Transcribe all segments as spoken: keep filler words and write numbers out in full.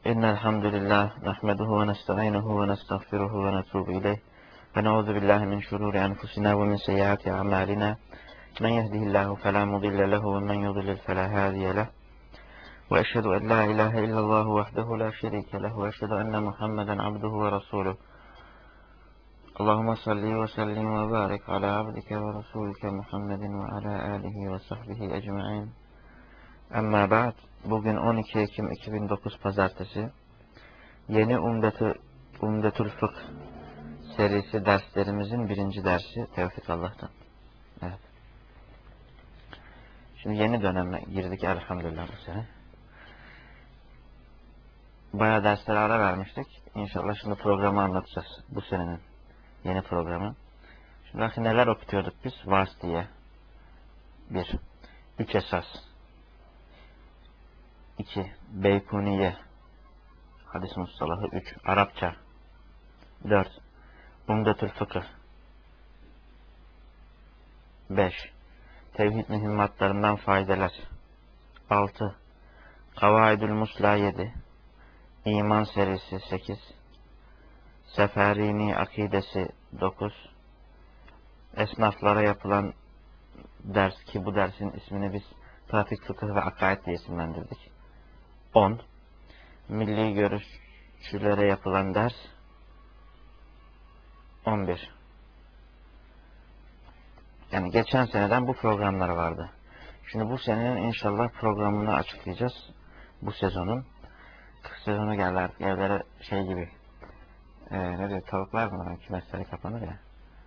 إن الحمد لله نحمده ونستعينه ونستغفره ونتوب إليه ونعوذ بالله من شرور أنفسنا ومن سيئات أعمالنا من يهده الله فلا مضل له ومن يضلل فلا هادي له وأشهد أن لا إله إلا الله وحده لا شريك له وأشهد أن محمدا عبده ورسوله اللهم صل وسلم وبارك على عبدك ورسولك محمد وعلى آله وصحبه أجمعين. Amma ba'd, bugün on iki Ekim iki bin dokuz Pazartesi, yeni Umdetü, Umdetül Fıkh serisi derslerimizin birinci dersi Tevfik Allah'tan. Evet. Şimdi yeni döneme girdik elhamdülillah bu sene. Bayağı derslere ara vermiştik. İnşallah şimdi programı anlatacağız. Bu senenin yeni programı. Şimdi bakın neler okutuyorduk biz? Vas diye. Bir. Üç esas. iki. Beykuniye. Hadis mustalahı. üç. Arapça. dört. Umdetül Fıkıh. beş. Tevhid mühimmatlarından faydeler. altı. Kavaidül Musla yedi. İman serisi sekiz. Seferini akidesi dokuz. Esnaflara yapılan ders ki bu dersin ismini biz pratik fıkıh ve akaid diye isimlendirdik. on. Milli görüşçülere yapılan ders on bir. Yani geçen seneden bu programlar vardı. Şimdi bu senenin inşallah programını açıklayacağız. Bu sezonun. Kış sezonu geldi artık evlere şey gibi. Ee, ne diyor? Tavuklar mı? Kümesleri kapanır ya.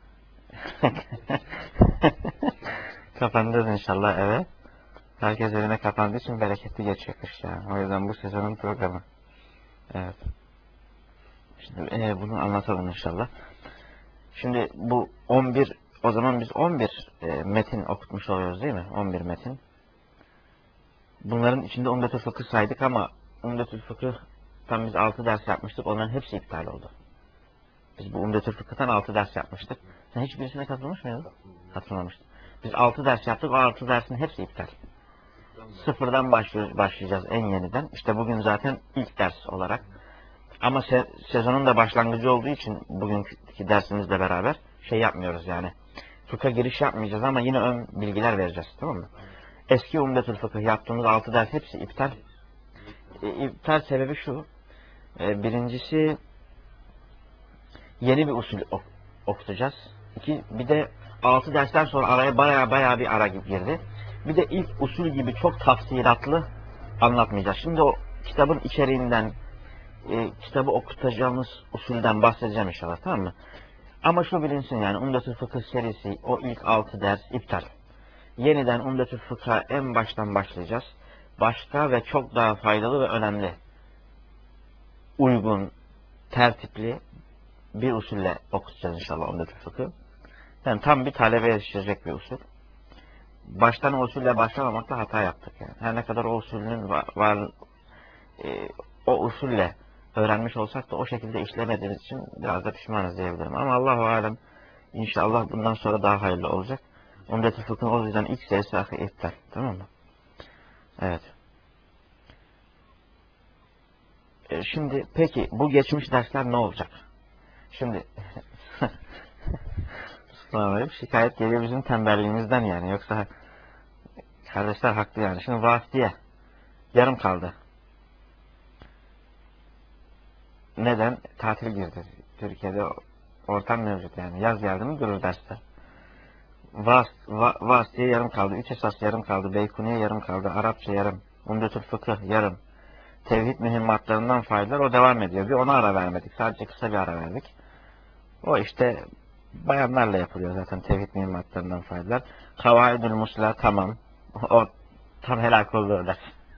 Kapandırız inşallah eve. Herkes evine kapandığı için bereketli geçiyor kış yani. O yüzden bu sezonun programı. Evet. Şimdi e, bunu anlatalım inşallah. Şimdi bu on bir, o zaman biz on bir e, metin okutmuş oluyoruz değil mi? on bir metin. Bunların içinde Umdetül Fıkıh saydık ama Umdetül Fıkıh tam biz altı ders yapmıştık. Onların hepsi iptal oldu. Biz bu Umdetül Fıkıh'tan altı ders yapmıştık. Sen hiçbirisine katılmış mıydın? Katılmamıştın. Biz altı ders yaptık. O altı dersin hepsi iptal. Sıfırdan başlayacağız en yeniden. İşte bugün zaten ilk ders olarak. Ama se sezonun da başlangıcı olduğu için bugünkü dersimizle beraber şey yapmıyoruz yani. Fıkha giriş yapmayacağız ama yine ön bilgiler vereceğiz, tamam mı? Eski Umdetül Fıkıh yaptığımız altı ders hepsi iptal. E, iptal sebebi şu. E, birincisi yeni bir usul ok okutacağız. İki, bir de altı dersten sonra araya baya baya bir ara girdi. Bir de ilk usul gibi çok tafsilatlı anlatmayacağız. Şimdi o kitabın içeriğinden, e, kitabı okutacağımız usulden bahsedeceğim inşallah, tamam mı? Ama şu bilinsin yani Umdetül Fıkıh serisi, o ilk altı ders iptal. Yeniden Umdetül Fıkıh'a en baştan başlayacağız. Başka ve çok daha faydalı ve önemli, uygun, tertipli bir usulle okutacağız inşallah Umdetül Fıkıh. Yani tam bir talebe yetiştirecek bir usul. Baştan o usulle başlamamakla hata yaptık yani. Her ne kadar o usulün var, var e, o usulle öğrenmiş olsak da o şekilde işlemediğimiz için biraz da pişmanız diyebilirim. Ama Allahu alem inşallah bundan sonra daha hayırlı olacak. Umdetül Fıkh'ın o yüzden ilk serisi akı iptal. Tamam mı? Evet. E, şimdi peki bu geçmiş dersler ne olacak? Şimdi şikayet geliyor bizim tembelliğimizden yani. Yoksa kardeşler haklı yani. Şimdi vasıtiye yarım kaldı. Neden? Tatil girdi. Türkiye'de ortam mevcut yani. Yaz geldi mi durur derste. Vas, va, vasıtiye yarım kaldı. Üç esas yarım kaldı. Beykuniye yarım kaldı. Arapça yarım. Umdetül Fıkıh yarım. Tevhid mühimmatlarından faydalar o devam ediyor. Bir ona ara vermedik. Sadece kısa bir ara verdik. O işte bayanlarla yapılıyor zaten tevhid mühimmatlarından faydalar. Kavaidül Musla tamam. O tam helak oldu öyle.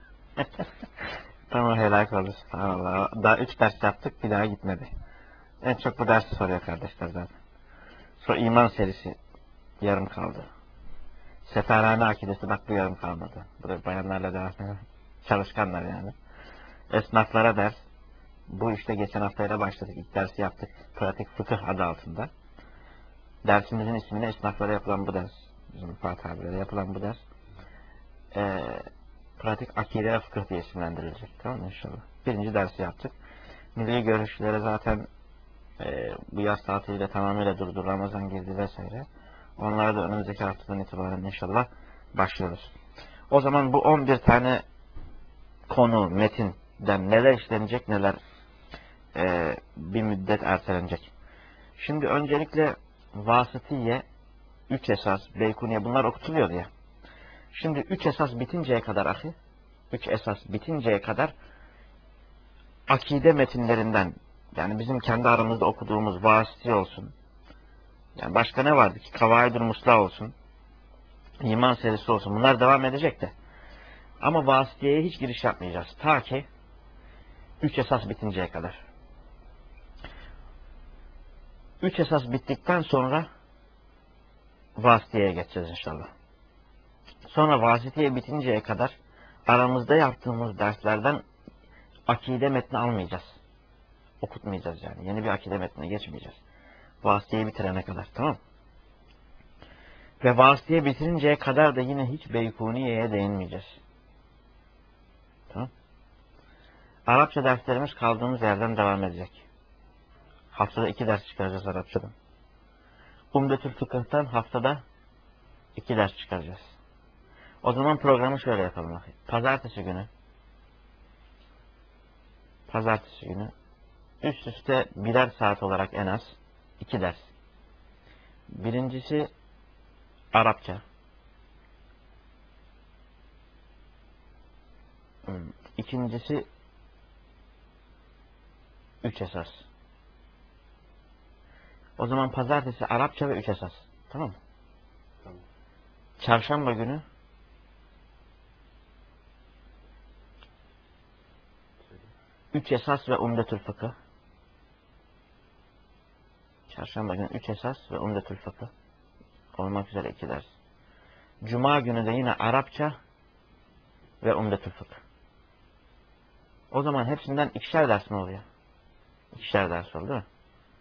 Tam helak oldu. Subhanallah. Daha üç ders yaptık, bir daha gitmedi. En çok bu dersi soruyor kardeşler zaten. Sonra iman serisi yarım kaldı. Seferhane akidesi bak bu yarım kalmadı. Bu da bayanlarla devam ediyor. Çalışkanlar yani. Esnaflara ders. Bu işte geçen haftayla başladık. İlk dersi yaptık. Pratik fıkıh adı altında. Dersimizin ismini esnaflara yapılan bu ders. Bizim Fatih abilere yapılan bu ders. Ee, pratik akide ve fıkıh diye isimlendirilecek. Tamam mı inşallah? Birinci dersi yaptık. Milli görüşlere zaten e, bu yaz tatiliyle tamamıyla durdu. Ramazan girdi vesaire. Onlara da önümüzdeki haftadan itibaren inşallah başlıyoruz. O zaman bu on bir tane konu, metinden neler işlenecek, neler e, bir müddet ertelenecek. Şimdi öncelikle vasıtiye, üç esas, beykuniye bunlar okutuluyor ya. Şimdi üç esas bitinceye kadar ahi, üç esas bitinceye kadar akide metinlerinden, yani bizim kendi aramızda okuduğumuz vasıti olsun, yani başka ne vardı ki? Kavaid-ül Musla olsun, iman serisi olsun, bunlar devam edecek de. Ama vasıtiyeye hiç giriş yapmayacağız. Ta ki üç esas bitinceye kadar. Üç esas bittikten sonra vasıtiyeye geçeceğiz inşallah. Sonra vasıtiye bitinceye kadar aramızda yaptığımız derslerden akide metni almayacağız. Okutmayacağız yani. Yeni bir akide metnine geçmeyeceğiz. Vasıtiyeyi bitirene kadar. Tamam. Ve vasıtiye bitirinceye kadar da yine hiç Beykuniye'ye değinmeyeceğiz. Tamam. Arapça derslerimiz kaldığımız yerden devam edecek. Haftada iki ders çıkaracağız Arapçadan. Umdetül Fıkıh'tan haftada iki ders çıkaracağız. O zaman programı şöyle yapalım. Pazartesi günü Pazartesi günü üst üste birer saat olarak en az iki ders. Birincisi Arapça. İkincisi üç esas. O zaman pazartesi Arapça ve üç esas. Tamam mı? Tamam. Çarşamba günü üç esas ve umdetül fıkıh. Çarşamba günü üç esas ve umdetül fıkıh olmak üzere iki ders. Cuma günü de yine Arapça ve umdetül fıkıh. O zaman hepsinden ikişer ders mi oluyor? İkişer ders oldu değil mi?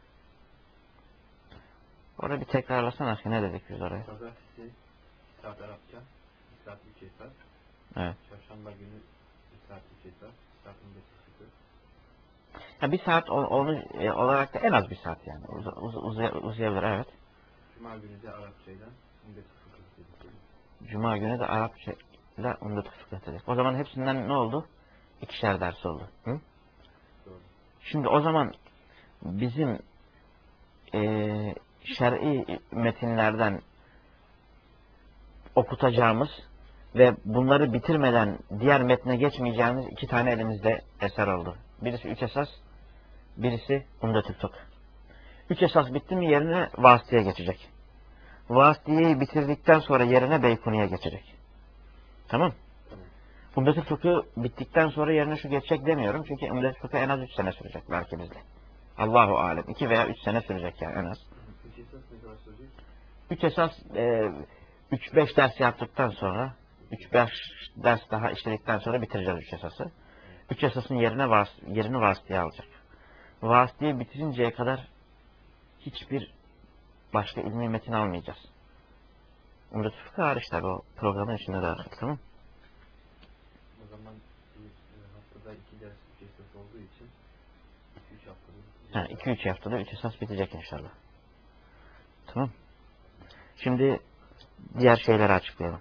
Orada bir tekrarlasana aşkım, ne dedik biz oraya? Pazartesi bir saat Arapça, bir saat üç esas. Evet. Çarşamba günü bir saat üç esas, bir saat umdetül fıkıh. Ha, bir saat onu e, olarak da en az bir saat yani. Uz, uz, uzay, uzayabilir, evet. Cuma günü de Arapçayla umdetül fıkıh dedik. Cuma günü de Arapça ile umdetül fıkıh dedik. O zaman hepsinden ne oldu? İkişer ders oldu. Hı? Doğru. Şimdi o zaman bizim e, şer'i metinlerden okutacağımız ve bunları bitirmeden diğer metne geçmeyeceğimiz iki tane elimizde eser oldu. Birisi üç esas, birisi umdetül fıkıh. Üç esas bitti mi yerine vasıtiye geçecek. Vasıtiyeyi bitirdikten sonra yerine beykuniye geçecek. Tamam? Tamam. Umdetül fıkıh bittikten sonra yerine şu geçecek demiyorum. Çünkü umdetül fıkıh en az üç sene sürecek belki bizde. Allahu alem. iki veya üç sene sürecek yani en az. Üç esas ne kadar sürecek? Üç esas üç beş ders yaptıktan sonra üç beş ders daha işledikten sonra bitireceğiz üç esası. Üç esasın yerine vas yerini vasıtiye alacak. Vasıtiye bitirinceye kadar hiçbir başka ilmi metin almayacağız. Umdetül fıkıh hariç tabi, o programın içinde dahil. Tamam. O zaman e, haftada iki ders üç esas olduğu için iki üç haftada iki üç haftada üç esas bitecek inşallah. Tamam. Şimdi diğer şeyleri açıklayalım.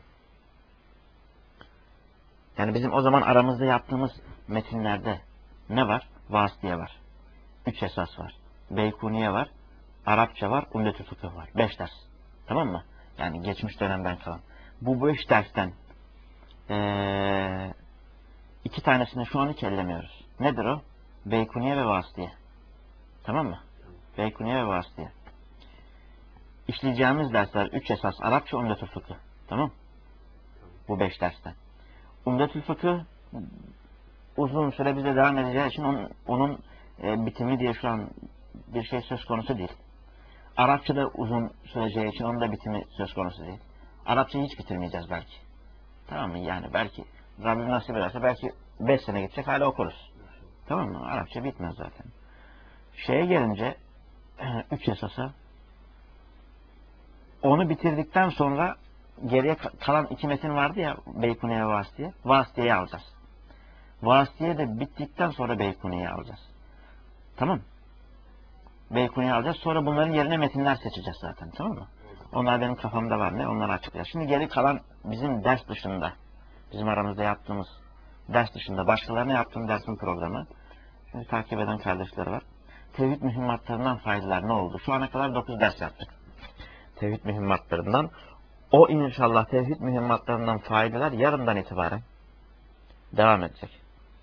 Yani bizim o zaman aramızda yaptığımız metinlerde ne var? Vasıtiye var. Üç esas var. Beykuniye var. Arapça var. Umdetül fıkıh var. Beş ders. Tamam mı? Yani geçmiş dönemden kalan. Bu beş dersten ee, iki tanesini şu an hiç ellemiyoruz. Nedir o? Beykuniye ve vasıtiye. Tamam mı? Beykuniye ve vasıtiye. İşleyeceğimiz dersler üç esas Arapça, umdetül fıkıh. Tamam? Bu beş dersten. Umdetül fıkıh uzun süre bize devam edeceği için onun, onun e, bitimi diye şu an bir şey söz konusu değil. Arapça da uzun süreceği için onun da bitimi söz konusu değil. Arapçayı hiç bitirmeyeceğiz belki. Tamam mı? Yani belki Rabbim nasip ederse belki beş sene geçecek hala okuruz. Tamam mı? Arapça bitmez zaten. Şeye gelince üç esasa onu bitirdikten sonra geriye kalan iki metin vardı ya, Beykuniye ve Vasıtiye. Vasıtiye'yi alacağız. Vasıtiye de bittikten sonra Beykuniye'yi alacağız. Tamam. Beykuniye'yi alacağız. Sonra bunların yerine metinler seçeceğiz zaten. Tamam mı? Onlar benim kafamda var ne? Onları açıklayacağız. Şimdi geri kalan bizim ders dışında, bizim aramızda yaptığımız ders dışında başkalarına yaptığım dersin programı. Şimdi takip eden kardeşler var. Tevhid mühimmatlarından faydalar ne oldu? Şu ana kadar dokuz ders yaptık. Tevhid mühimmatlarından. O inşallah tevhid mühimmatlarından faydalar yarından itibaren devam edecek.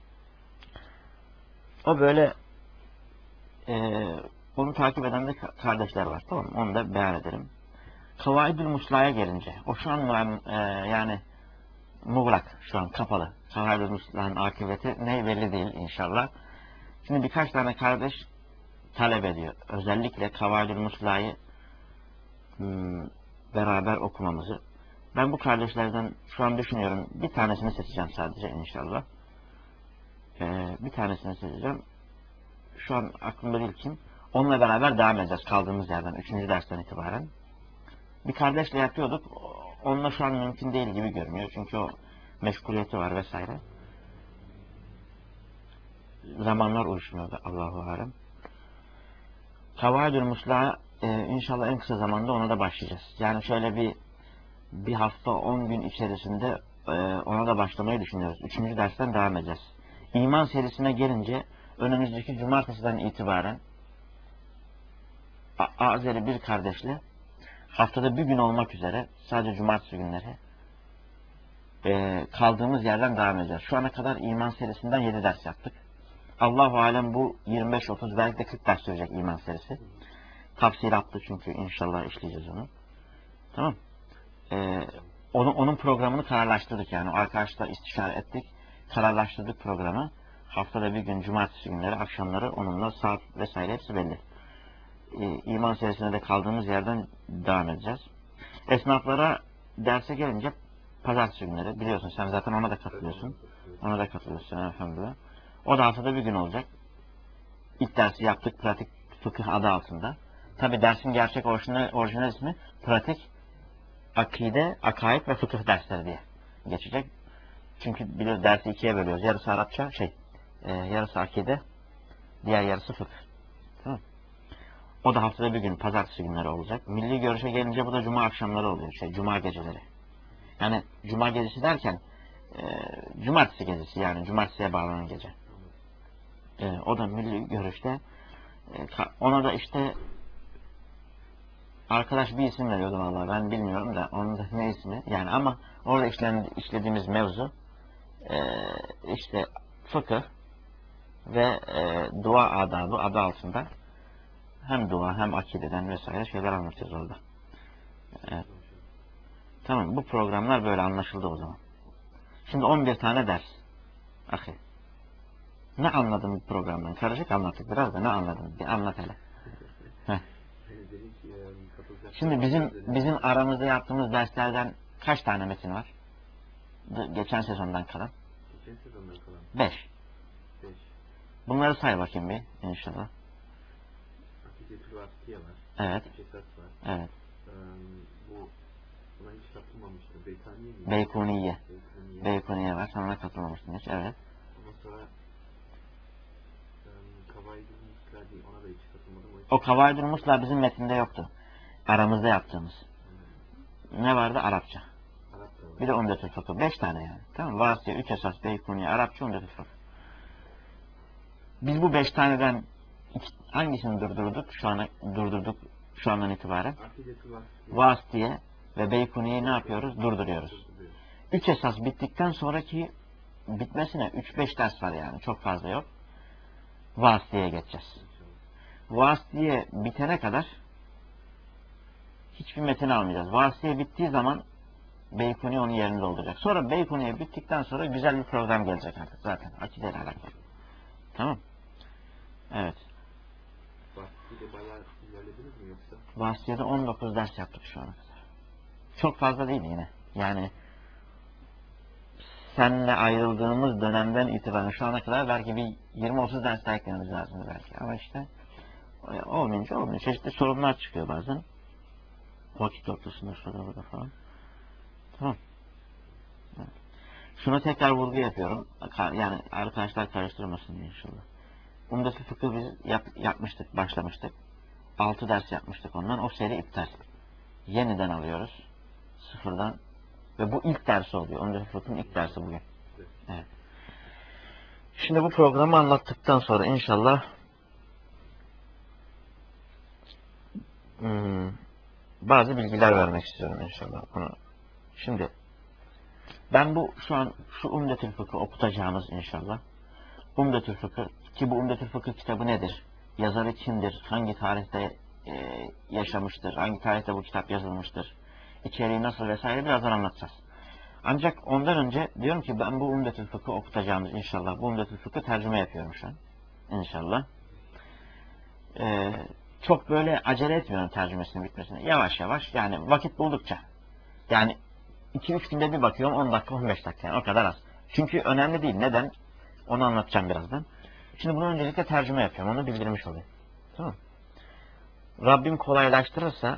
O böyle e, onu takip eden de kardeşler var. Tamam mı? Onu da beyan ederim. Kavaidül Musla'ya gelince, o şu an e, yani muğlak, şu an kapalı. Kavaidül Musla'nın akıbeti ne belli değil inşallah. Şimdi birkaç tane kardeş talep ediyor. Özellikle Kavaidül Musla'yı hmm, beraber okumamızı. Ben bu kardeşlerden şu an düşünüyorum. Bir tanesini seçeceğim sadece inşallah. Ee, bir tanesini seçeceğim. Şu an aklımda değil kim. Onunla beraber devam edeceğiz kaldığımız yerden. Üçüncü dersten itibaren. Bir kardeşle yapıyorduk. Onunla şu an mümkün değil gibi görünüyor. Çünkü o meşguliyeti var vesaire. Zamanlar uyuşmuyordu Allahu alem. Kavaidül Musla e, inşallah en kısa zamanda ona da başlayacağız. Yani şöyle bir bir hafta on gün içerisinde e, ona da başlamayı düşünüyoruz. Üçüncü dersten devam edeceğiz. İman serisine gelince önümüzdeki cumartesiden itibaren Azeri bir kardeşle haftada bir gün olmak üzere sadece cumartesi günleri e, kaldığımız yerden devam edeceğiz. Şu ana kadar iman serisinden yedi ders yaptık. Allahu alem bu yirmi beş otuz belki de kırk ders sürecek iman serisi. Tafsilatlı çünkü inşallah işleyeceğiz onu. Tamam. Ee, onun, onun programını kararlaştırdık yani. Arkadaşlar istişare ettik. Kararlaştırdık programı. Haftada bir gün cumartesi günleri akşamları onunla saat vesaire hepsi belli. Ee, iman serisinde de kaldığımız yerden devam edeceğiz. Esnaflara derse gelince pazartesi günleri biliyorsun sen zaten ona da katılıyorsun. Ona da katılıyorsun elhamdülillah. O da haftada bir gün olacak. İlk dersi yaptık pratik fıkıh adı altında. Tabi dersin gerçek orijinal, orijinal ismi pratik akide, akaid ve fıkıh dersleri diye geçecek. Çünkü biliyoruz dersi ikiye bölüyoruz. Yarısı Arapça, şey, e, yarısı akide, diğer yarısı fıkıh. Tamam. O da haftada bir gün, pazartesi günleri olacak. Milli görüşe gelince bu da cuma akşamları oluyor, şey, cuma geceleri. Yani cuma gecesi derken, e, cumartesi gecesi yani cumartesiye bağlanan gece. E, o da milli görüşte. E, ona da işte arkadaş bir isim veriyordu vallahi ben bilmiyorum da onun da ne ismi yani ama orada işlen, işlediğimiz mevzu e, işte fıkıh ve e, dua adabı adı altında hem dua hem akideden vesaire şeyler anlatıyoruz orada. Evet. Tamam bu programlar böyle anlaşıldı o zaman. Şimdi on bir tane ders. Ahi. Ne anladın bu programdan? Karışık anlattık biraz da ne anladın? Bir anlat hele. Heh. Şimdi bizim bizim aramızda yaptığımız derslerden kaç tane metin var? Geçen sezondan kalan. Geçen sezondan kalan. Beş. Beş. Bunları say bakayım bir inşallah. Akidetül Vasıtiye var. Evet. Üç esas var. Evet. Ee, bu buna hiç katılmamıştı. Beykaniye mi? Beykuniye. Beykuniye. Beykuniye var. Sen ona katılmamıştın hiç. Evet. Ondan sonra Kavaidül Musla diye ona da hiç katılmadım. O, o Kavaidül Musla bizim metinde yoktu. Aramızda yaptığımız. Hmm. Ne vardı? Arapça. Arapça var. Bir de Umdetül Fıkıh. Beş tane yani. Tamam. Vasıtiye, üç esas, Beykuniye, Arapça, Umdetül Fıkıh. Biz bu beş taneden iki, hangisini durdurduk? Şu ana durdurduk şu andan itibaren. Akidetül Vasıtiye. Vasıtiye ve Beykuniye'yi ne yapıyoruz? Durduruyoruz. Üç esas bittikten sonraki bitmesine üç beş ders var yani. Çok fazla yok. Vasıtiye'ye geçeceğiz. Vasıtiye bitene kadar hiçbir metin almayacağız. Vasıtiye bittiği zaman Beykuniye onun yerini dolduracak. Sonra Beykuniye bittikten sonra güzel bir program gelecek artık zaten. Akideyle alakalı. Tamam. Evet. Vasıtiye'de bayağı ilerlediniz mi yoksa? Vasıtiye'de on dokuz ders yaptık şu ana kadar. Çok fazla değil yine. Yani seninle ayrıldığımız dönemden itibaren şu ana kadar belki bir yirmi otuz ders daha eklememiz lazım belki. Ama işte olmayınca olmuyor. Çeşitli sorunlar çıkıyor bazen. Vakit ortasında şurada burada falan. Tamam. Şuna tekrar vurgu yapıyorum. Yani arkadaşlar karıştırmasın diye inşallah. Umdetül Fıkhı biz yap, yapmıştık, başlamıştık. altı ders yapmıştık ondan. O seri iptal. Yeniden alıyoruz. Sıfırdan. Ve bu ilk dersi oluyor. Umdetül Fıkhı'nın ilk dersi bugün. Evet. Şimdi bu programı anlattıktan sonra inşallah hmm, bazı bilgiler vermek istiyorum inşallah. Bunu. Şimdi ben bu şu an şu Umdetül Fıkhı okutacağımız inşallah. Umdetül Fıkhı ki bu Umdetül Fıkhı kitabı nedir? Yazarı kimdir? Hangi tarihte e, yaşamıştır? Hangi tarihte bu kitap yazılmıştır? İçeriği nasıl vesaire birazdan anlatacağız. Ancak ondan önce diyorum ki ben bu Umdetül Fıkhı okutacağımız inşallah. Bu Umdetül Fıkhı tercüme yapıyorum şu an. İnşallah. Ee, çok böyle acele etmiyorum tercümesinin bitmesine. Yavaş yavaş yani vakit buldukça. Yani iki üç günde bir bakıyorum on dakika on beş dakika yani o kadar az. Çünkü önemli değil. Neden? Onu anlatacağım birazdan. Şimdi bunu öncelikle tercüme yapıyorum. Onu bildirmiş olayım. Tamam. Rabbim kolaylaştırırsa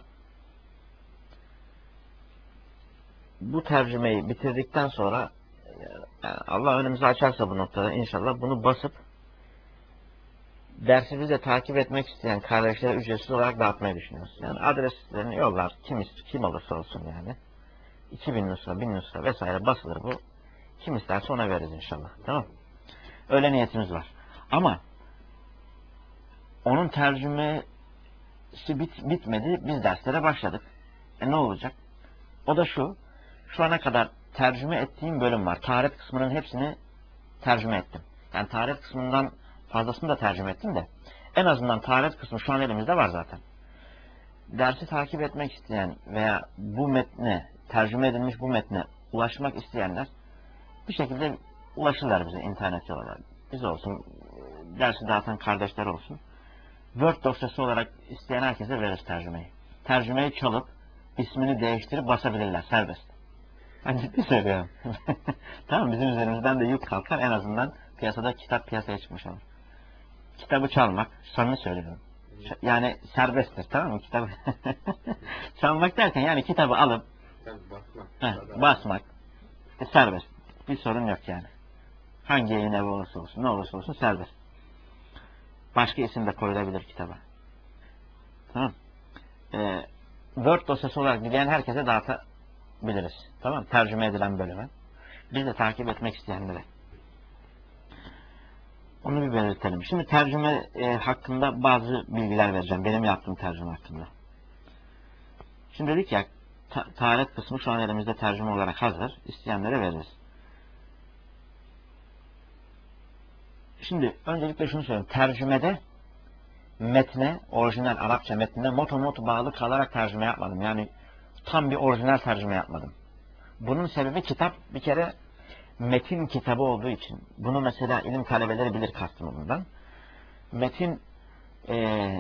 bu tercümeyi bitirdikten sonra yani Allah önümüzü açarsa bu noktada inşallah bunu basıp dersimizi de takip etmek isteyen kardeşlere ücretsiz olarak dağıtmayı düşünüyoruz. Yani adreslerini yollar. Kim, kim olursa olsun yani. iki bin nüsra, bin nüsra vesaire basılır bu. Kim isterse ona veririz inşallah. Tamam. Öyle niyetimiz var. Ama onun tercümesi bit, bitmedi. Biz derslere başladık. E ne olacak? O da şu. Şu ana kadar tercüme ettiğim bölüm var. Taharet kısmının hepsini tercüme ettim. Yani taharet kısmından fazlasını da tercüme ettim de. En azından taharet kısmı şu an elimizde var zaten. Dersi takip etmek isteyen veya bu metne, tercüme edilmiş bu metne ulaşmak isteyenler bir şekilde ulaşırlar bize internet yoluyla. Biz olsun, dersi dağıtan kardeşler olsun. Word dosyası olarak isteyen herkese veririz tercümeyi. Tercümeyi çalıp ismini değiştirip basabilirler serbest. Ben ciddi söylüyorum. Tamam, bizim üzerimizden de yük kalkar, en azından piyasada kitap piyasaya çıkmış olur. Kitabı çalmak, samimi söylüyorum. Yani serbesttir, tamam mı? Kitabı çalmak derken yani kitabı alıp basmak, heh, basmak e, serbest. Bir sorun yok yani. Hangi yayın evi olursa olsun, ne olursa olsun serbest. Başka isim de koyulabilir kitaba. Tamam. Ee, Word dosyası olarak dileyen herkese dağıtabiliriz. Tamam. Tercüme edilen bölüme. Biz de takip etmek isteyenlere. Onu bir belirtelim. Şimdi tercüme e, hakkında bazı bilgiler vereceğim. Benim yaptığım tercüme hakkında. Şimdi dedik ya, ta taharet kısmı şu an elimizde tercüme olarak hazır. İsteyenlere veririz. Şimdi öncelikle şunu söyleyeyim. Tercümede metne, orijinal Arapça metnine motomot bağlı kalarak tercüme yapmadım. Yani tam bir orijinal tercüme yapmadım. Bunun sebebi kitap bir kere metin kitabı olduğu için. Bunu mesela ilim talebeleri bilir kastımı bundan. Metin e,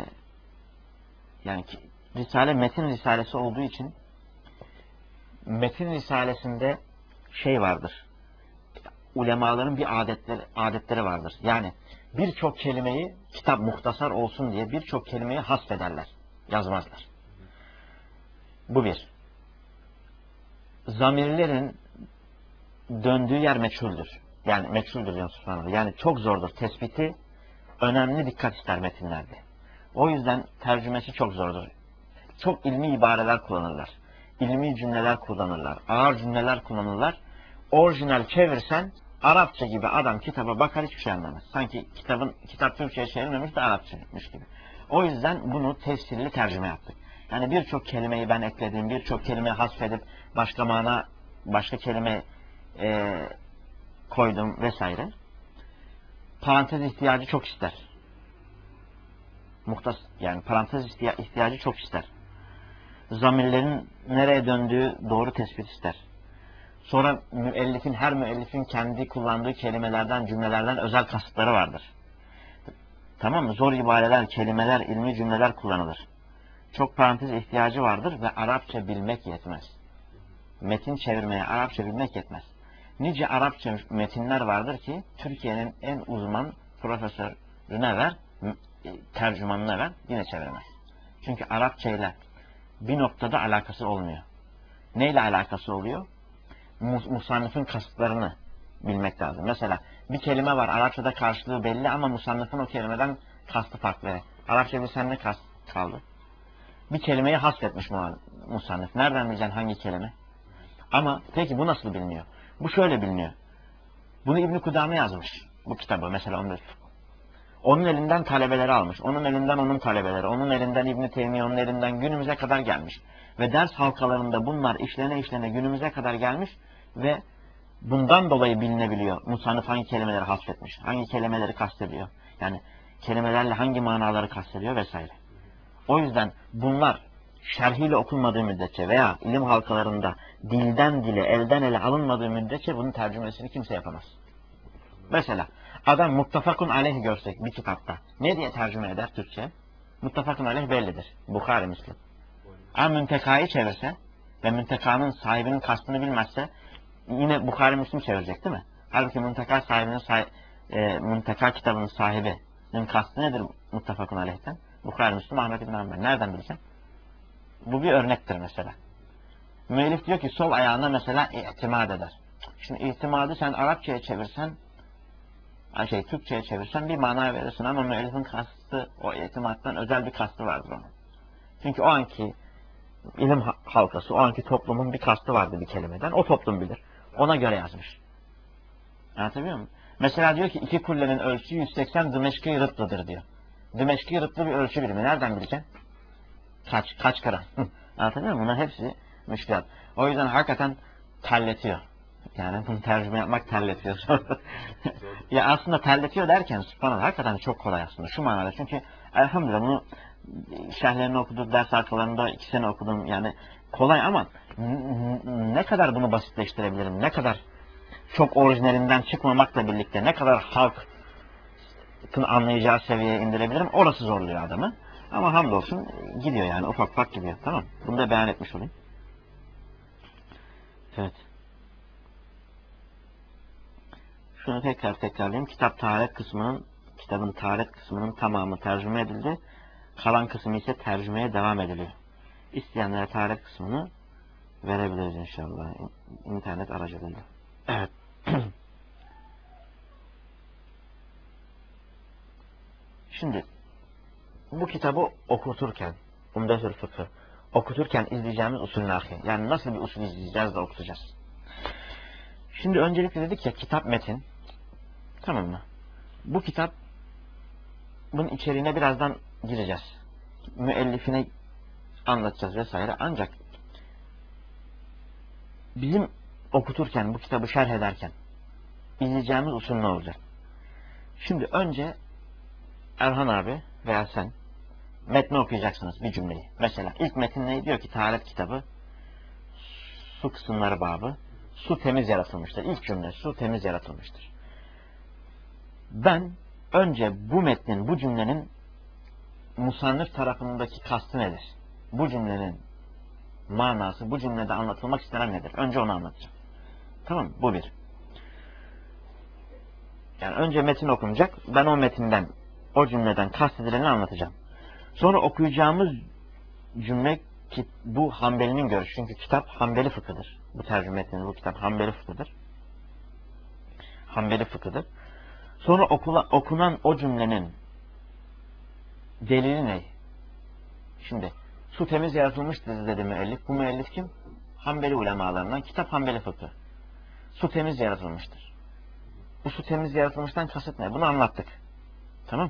yani risale metin risalesi olduğu için metin risalesinde şey vardır. Ulemaların bir adetleri, adetleri vardır. Yani birçok kelimeyi kitap muhtasar olsun diye birçok kelimeyi hasfederler. Yazmazlar. Bu bir. Zamirlerin döndüğü yer meçhuldür. Yani meçhuldür yani subhanallah. Yani çok zordur. Tespiti önemli dikkat ister metinlerde. O yüzden tercümesi çok zordur. Çok ilmi ibareler kullanırlar. İlmi cümleler kullanırlar. Ağır cümleler kullanırlar. Orijinal çevirsen Arapça gibi adam kitaba bakar hiçbir şey anlamaz. Sanki kitabın kitap Türkçe'ye çevrilmemiş de Arapçaymış gibi. O yüzden bunu tefsirli tercüme yaptık. Yani birçok kelimeyi ben ekledim, birçok kelimeyi hasfedip başka mana, başka kelime e, koydum vesaire. Parantez ihtiyacı çok ister. Muhtas, yani parantez ihtiyacı çok ister. Zamirlerin nereye döndüğü doğru tespit ister. Sonra müellifin, her müellifin kendi kullandığı kelimelerden, cümlelerden özel kasıtları vardır. Tamam mı? Zor ibareler, kelimeler, ilmi cümleler kullanılır. Çok parantez ihtiyacı vardır ve Arapça bilmek yetmez. Metin çevirmeye Arapça bilmek yetmez. Nice Arapça metinler vardır ki Türkiye'nin en uzman profesörüne ver, tercümanına ver, yine çeviremez. Çünkü Arapça ile bir noktada alakası olmuyor. Neyle alakası oluyor? mus musannifin kasıtlarını bilmek lazım. Mesela bir kelime var, Arapçada karşılığı belli ama musannifin o kelimeden kastı farklı. Arapça bilsen ne kast kaldı? Bir kelimeyi hasretmiş musannif. Nereden bileceksin hangi kelime? Ama peki bu nasıl biliniyor? Bu şöyle biliniyor. Bunu İbn Kudame yazmış. Bu kitabı mesela onun, onun elinden talebeleri almış. Onun elinden onun talebeleri. Onun elinden İbn Teymiye, onun elinden günümüze kadar gelmiş. Ve ders halkalarında bunlar işlene işlene günümüze kadar gelmiş ve bundan dolayı bilinebiliyor. Musannif hangi kelimeleri hasretmiş, hangi kelimeleri kastediyor. Yani kelimelerle hangi manaları kastediyor vesaire. O yüzden bunlar şerhiyle okunmadığı müddetçe veya ilim halkalarında dilden dile, elden ele alınmadığı müddetçe bunun tercümesini kimse yapamaz. Mesela adam muttafakun aleyh görsek bir kitapta ne diye tercüme eder Türkçe? Muttafakun aleyh bellidir. Bukhari, Müslim. Ama müntekayı çevirse ve müntekanın sahibinin kastını bilmezse yine Bukhari, Müslim çevirecek değil mi? Halbuki münteka sahibinin sahi, e, münteka kitabının sahibinin kastı nedir muttafakun aleyhten? Bukhari, Müslim, Ahmet İbn Hanbel. Nereden bileceksin? Bu bir örnektir mesela. Müellif diyor ki sol ayağına mesela itimad eder. Şimdi itimadı sen Arapçaya çevirsen, şey Türkçeye çevirsen bir mana verirsin ama müellifin kastı o itimattan özel bir kastı vardır onun. Çünkü o anki ilim halkası, o anki toplumun bir kastı vardı bir kelimeden. O toplum bilir. Ona göre yazmış. Anlatabiliyor muyum? Mesela diyor ki iki kullenin ölçüsü yüz seksen Dimeşki rıtlıdır diyor. Dimeşki rıtlı bir ölçü birimi. Nereden bileceksin? Kaç, kaç gram? Anlatabiliyor muyum? Bunlar hepsi müşkilat. O yüzden hakikaten terletiyor. Yani bunu tercüme yapmak terletiyor. Ya aslında terletiyor derken subhanallah hakikaten çok kolay aslında. Şu manada çünkü elhamdülillah bunu şerhlerini okuduk, ders arkalarında iki sene okudum. Yani kolay ama ne kadar bunu basitleştirebilirim? Ne kadar çok orijinalinden çıkmamakla birlikte ne kadar halkın anlayacağı seviyeye indirebilirim? Orası zorluyor adamı. Ama hamdolsun gidiyor yani ufak ufak gidiyor. Tamam. Bunu da beyan etmiş olayım. Evet. Şunu tekrar tekrarlayayım. Kitap taharet kısmının, kitabın taharet kısmının tamamı tercüme edildi. Kalan kısmı ise tercümeye devam ediliyor. İsteyenlere taharet kısmını verebiliriz inşallah. İnternet aracılığıyla. Evet. Şimdi bu kitabı okuturken, Umdetül Fıkhı okuturken izleyeceğimiz usul nahi. Yani nasıl bir usul izleyeceğiz de okutacağız. Şimdi öncelikle dedik ya kitap metin. Tamam mı? Bu kitap bunun içeriğine birazdan gireceğiz. Müellifine anlatacağız vesaire. Ancak bizim okuturken, bu kitabı şerh ederken izleyeceğimiz usul ne olacak? Şimdi önce Erhan abi veya sen metni okuyacaksınız bir cümleyi. Mesela ilk metin ne diyor ki taharet kitabı su kısımları babı su temiz yaratılmıştır. İlk cümle su temiz yaratılmıştır. Ben önce bu metnin, bu cümlenin musannif tarafındaki kastı nedir? Bu cümlenin manası, bu cümlede anlatılmak istenen nedir? Önce onu anlatacağım. Tamam mı? Bu bir. Yani önce metin okunacak. Ben o metinden, o cümleden kastedileni anlatacağım. Sonra okuyacağımız cümle ki bu Hanbeli'nin görüşü. Çünkü kitap Hanbeli fıkıdır. Bu tercüme ettiğimiz bu kitap Hanbeli fıkıdır. Hanbeli fıkıdır. Sonra okula, okunan o cümlenin delili ne? Şimdi su temiz yaratılmıştır dedi müellif. Bu müellif kim? Hanbeli ulemalarından. Kitap Hanbeli fıkı. Su temiz yaratılmıştır. Bu su temiz yaratılmıştan kasıt ne? Bunu anlattık. Tamam.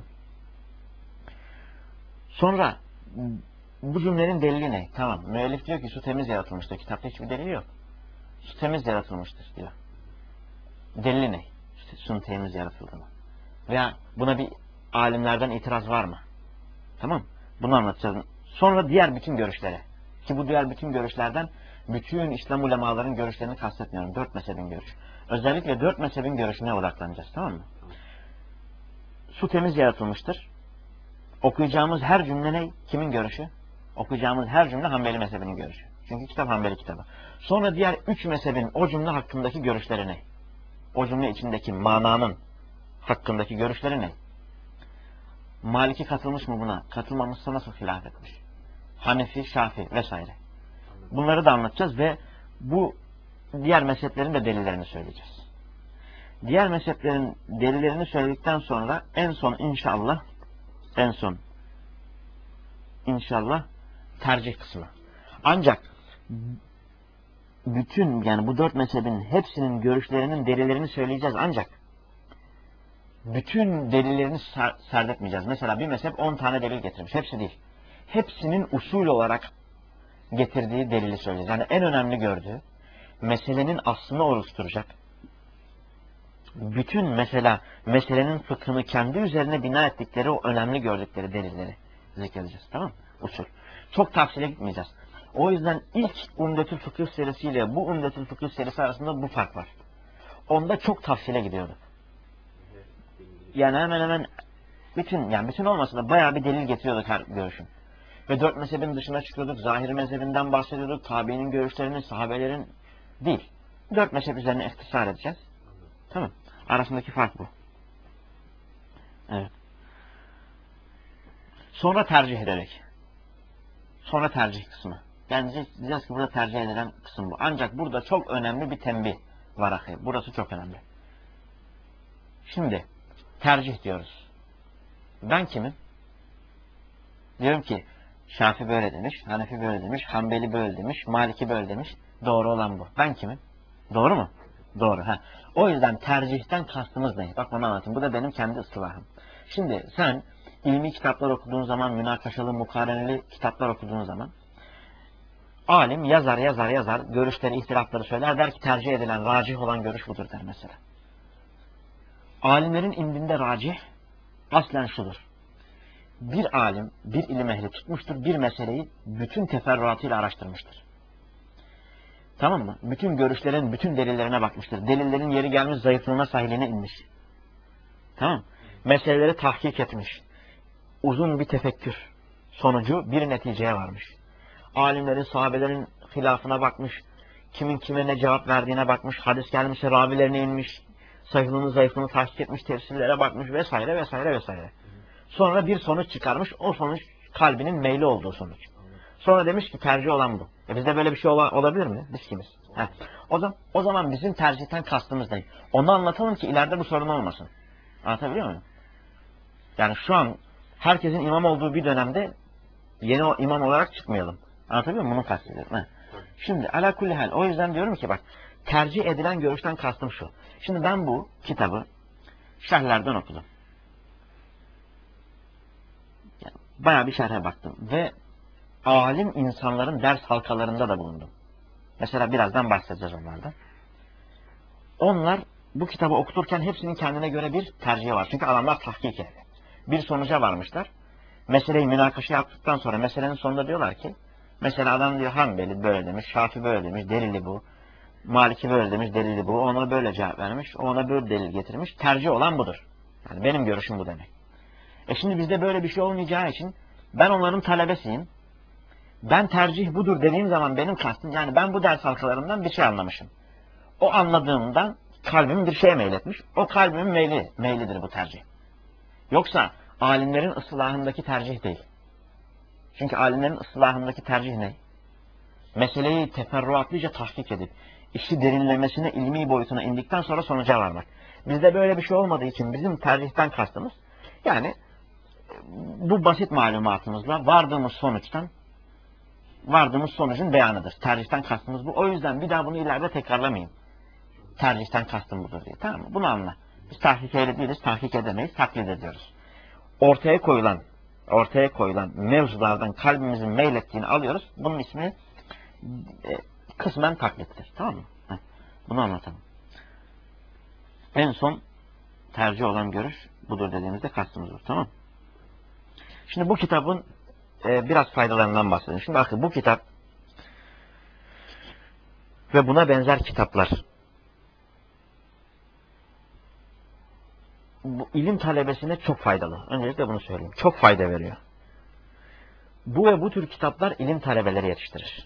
Sonra bu cümlenin delili ne? Tamam. Müellif diyor ki su temiz yaratılmıştır. Kitapta hiçbir delili yok. Su temiz yaratılmıştır diyor. Delili ne? İşte suyun temiz yaratıldığını. Veya buna bir alimlerden itiraz var mı? Tamam. Bunu anlatacağız. Sonra diğer bütün görüşlere. Ki bu diğer bütün görüşlerden bütün İslam ulemaların görüşlerini kastetmiyorum. Dört mezhebin görüşü. Özellikle dört mezhebin görüşüne odaklanacağız. Tamam mı? Su temiz yaratılmıştır. Okuyacağımız her cümle ne? Kimin görüşü? Okuyacağımız her cümle Hanbeli mezhebinin görüşü. Çünkü kitap Hanbeli kitabı. Sonra diğer üç mezhebin o cümle hakkındaki görüşleri ne? O cümle içindeki mananın hakkındaki görüşleri ne? Maliki katılmış mı buna? Katılmamışsa nasıl hilaf etmiş? Hanefi, Şafi vesaire. Bunları da anlatacağız ve bu diğer mezheplerin de delillerini söyleyeceğiz. Diğer mezheplerin delillerini söyledikten sonra en son inşallah en son inşallah tercih kısmı. Ancak bütün yani bu dört mezhebin hepsinin görüşlerinin delillerini söyleyeceğiz ancak bütün delillerini ser serdetmeyeceğiz. Mesela bir mezhep on tane delil getirmiş. Hepsi değil. Hepsinin usul olarak getirdiği delili söyleyeceğiz. Yani en önemli gördüğü meselenin aslını oluşturacak. Bütün mesela meselenin fıkhını kendi üzerine bina ettikleri o önemli gördükleri delilleri zikredeceğiz. Tamam mı? Usul. Çok tavsiye gitmeyeceğiz. O yüzden ilk Umdetül Fıkıh serisiyle bu Umdetül Fıkıh serisi arasında bu fark var. Onda çok tavsiye gidiyordu. Yani hemen hemen bütün yani bütün olmasa da bayağı bir delil getiriyorduk her görüşün. Ve dört mezhebin dışına çıkıyorduk. Zahir mezhebinden bahsediyorduk. Tabiinin görüşlerini, sahabelerin değil. Dört mezhep üzerine ihtisar edeceğiz. Tamam. Arasındaki fark bu. Evet. Sonra tercih ederek. Sonra tercih kısmı. Yani diyeceğiz ki burada tercih edilen kısım bu. Ancak burada çok önemli bir tembih var ahi. Burası çok önemli. Şimdi tercih diyoruz. Ben kimim? Diyorum ki Şafii böyle demiş, Hanefi böyle demiş, Hanbeli böyle demiş, Maliki böyle demiş. Doğru olan bu. Ben kimim? Doğru mu? Doğru. Ha. O yüzden tercihten kastımız ne? Bak bana anlatayım. Bu da benim kendi ıslahım. Şimdi sen ilmi kitaplar okuduğun zaman, münakaşalı, mukareneli kitaplar okuduğun zaman alim yazar yazar yazar, görüşleri, ihtilafları söyler, der ki tercih edilen, racih olan görüş budur der mesela. Alimlerin indinde racih aslen şudur. Bir alim, bir ilim ehli tutmuştur, bir meseleyi bütün teferruatıyla araştırmıştır. Tamam mı? Bütün görüşlerin, bütün delillerine bakmıştır. Delillerin yeri gelmiş zayıflığına, sahiline inmiş. Tamam. Meseleleri tahkik etmiş. Uzun bir tefekkür sonucu bir neticeye varmış. Alimlerin, sahabelerin hilafına bakmış. Kimin kime ne cevap verdiğine bakmış. Hadis gelmişse ravilerine inmiş. Sahihliğini, zayıflığını tahkik etmiş. Tefsirlere bakmış vesaire vesaire vesaire. Sonra bir sonuç çıkarmış. O sonuç kalbinin meyli olduğu sonuç. Sonra demiş ki tercih olan bu. E bizde böyle bir şey ola, olabilir mi? Biz kimiz? Heh. O zaman, o zaman bizim tercihten kastımız ne? Onu anlatalım ki ileride bu sorun olmasın. Anlatabiliyor muyum? Yani şu an herkesin imam olduğu bir dönemde yeni o imam olarak çıkmayalım. Anlatabiliyor muyum? Bunu kastediyorum. Heh. Şimdi ala kulli hal. O yüzden diyorum ki bak tercih edilen görüşten kastım şu. Şimdi ben bu kitabı şerhlerden okudum. Yani bayağı bir şerhe baktım ve alim insanların ders halkalarında da bulundum. Mesela birazdan bahsedeceğiz onlardan. Onlar bu kitabı okuturken hepsinin kendine göre bir tercihi var. Çünkü adamlar tahkik etti. Bir sonuca varmışlar. Meseleyi münakaşa yaptıktan sonra meselenin sonunda diyorlar ki mesela adam diyor Hanbeli böyle demiş, Şafii böyle demiş, delili bu. Maliki böyle demiş, delili bu. Ona böyle cevap vermiş, ona böyle delil getirmiş. Tercih olan budur. Yani benim görüşüm bu demek. E şimdi bizde böyle bir şey olmayacağı için ben onların talebesiyim. Ben tercih budur dediğim zaman benim kastım yani ben bu ders halkalarından bir şey anlamışım. O anladığımdan kalbim bir şeye meyletmiş. O kalbimin meyli, meylidir bu tercih. Yoksa alimlerin ıslahındaki tercih değil. Çünkü alimlerin ıslahındaki tercih ne? Meseleyi teferruatlıca tahkik edip işi derinlemesine ilmi boyutuna indikten sonra sonuca varmak. Bizde böyle bir şey olmadığı için bizim tercihten kastımız yani bu basit malumatımızla vardığımız sonuçtan vardığımız sonucun beyanıdır. Tercihten kastımız bu. O yüzden bir daha bunu ileride tekrarlamayın. Tercihten kastım budur diye. Tamam mı? Bunu anla. Biz tahkik ehli değiliz, tahkik edemeyiz, taklit ediyoruz. Ortaya koyulan, ortaya koyulan mevzulardan kalbimizin meylettiğini alıyoruz. Bunun ismi e, kısmen taklittir. Tamam mı? Heh. Bunu anlatalım. En son tercih olan görüş budur dediğimizde kastımız bu. Tamam mı? Şimdi bu kitabın e, biraz faydalarından bahsedelim. Şimdi bakın bu kitap ve buna benzer kitaplar bu ilim talebesine çok faydalı. Öncelikle bunu söyleyeyim. Çok fayda veriyor. Bu ve bu tür kitaplar ilim talebeleri yetiştirir.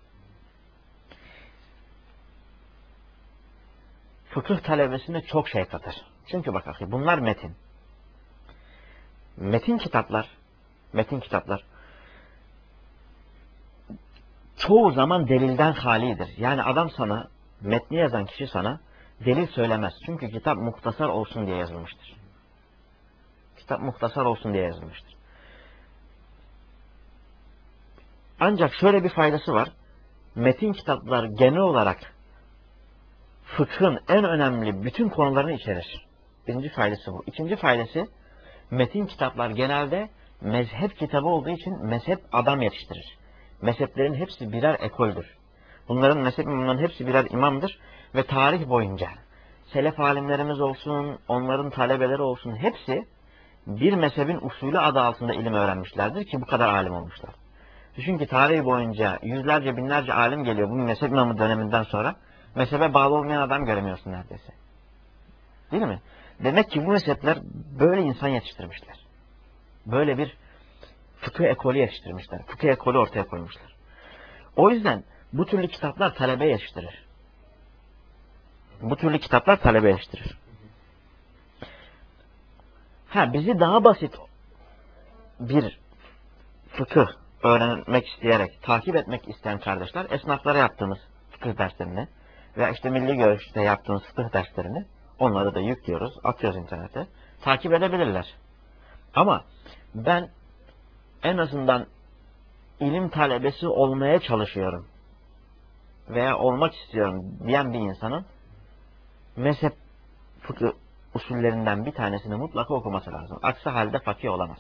Fıkıh talebesine çok şey katar. Çünkü bak akı bunlar metin. Metin kitaplar, metin kitaplar çoğu zaman delilden halidir. Yani adam sana metni yazan kişi sana delil söylemez. Çünkü kitap muhtasar olsun diye yazılmıştır. Kitap muhtasar olsun diye yazılmıştır. Ancak şöyle bir faydası var. Metin kitaplar genel olarak fıkhın en önemli bütün konularını içerir. Birinci faydası bu. İkinci faydası, metin kitaplar genelde mezhep kitabı olduğu için mezhep adam yetiştirir. Mezheplerin hepsi birer ekoldür. Bunların mezhebi, bunların hepsi birer imamdır ve tarih boyunca selef alimlerimiz olsun, onların talebeleri olsun, hepsi bir mezhebin usulü adı altında ilim öğrenmişlerdir ki bu kadar alim olmuşlar. Düşün ki tarih boyunca yüzlerce binlerce alim geliyor bu mezhep imamı döneminden sonra. Mezhebe bağlı olmayan adam göremiyorsun neredeyse. Değil mi? Demek ki bu mezhepler böyle insan yetiştirmişler. Böyle bir fıkıh ekolü yetiştirmişler. Fıkıh ekolü ortaya koymuşlar. O yüzden bu türlü kitaplar talebe yetiştirir. Bu türlü kitaplar talebe yetiştirir. Ha, bizi daha basit bir fıkıh öğrenmek isteyerek, takip etmek isteyen kardeşler, esnaflara yaptığımız fıkıh derslerini veya işte milli görüşte yaptığımız fıkıh derslerini, onları da yüklüyoruz, atıyoruz internete, takip edebilirler. Ama ben en azından ilim talebesi olmaya çalışıyorum veya olmak istiyorum diyen bir insanın mezhep fıkıh usullerinden bir tanesini mutlaka okuması lazım. Aksi halde fakih olamaz.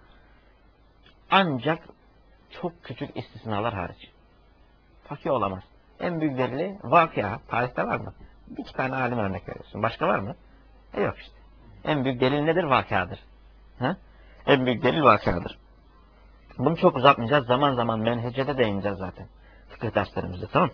Ancak çok küçük istisnalar hariç. Fakih olamaz. En büyük delili vakıa. Tarihte var mı? Bir iki tane alim örnek veriyorsun. Başka var mı? E yok işte. En büyük delil nedir? Vakıadır. Ha? En büyük delil vakıadır. Bunu çok uzatmayacağız. Zaman zaman menhecede değineceğiz zaten. Fıkıh derslerimizde, tamam.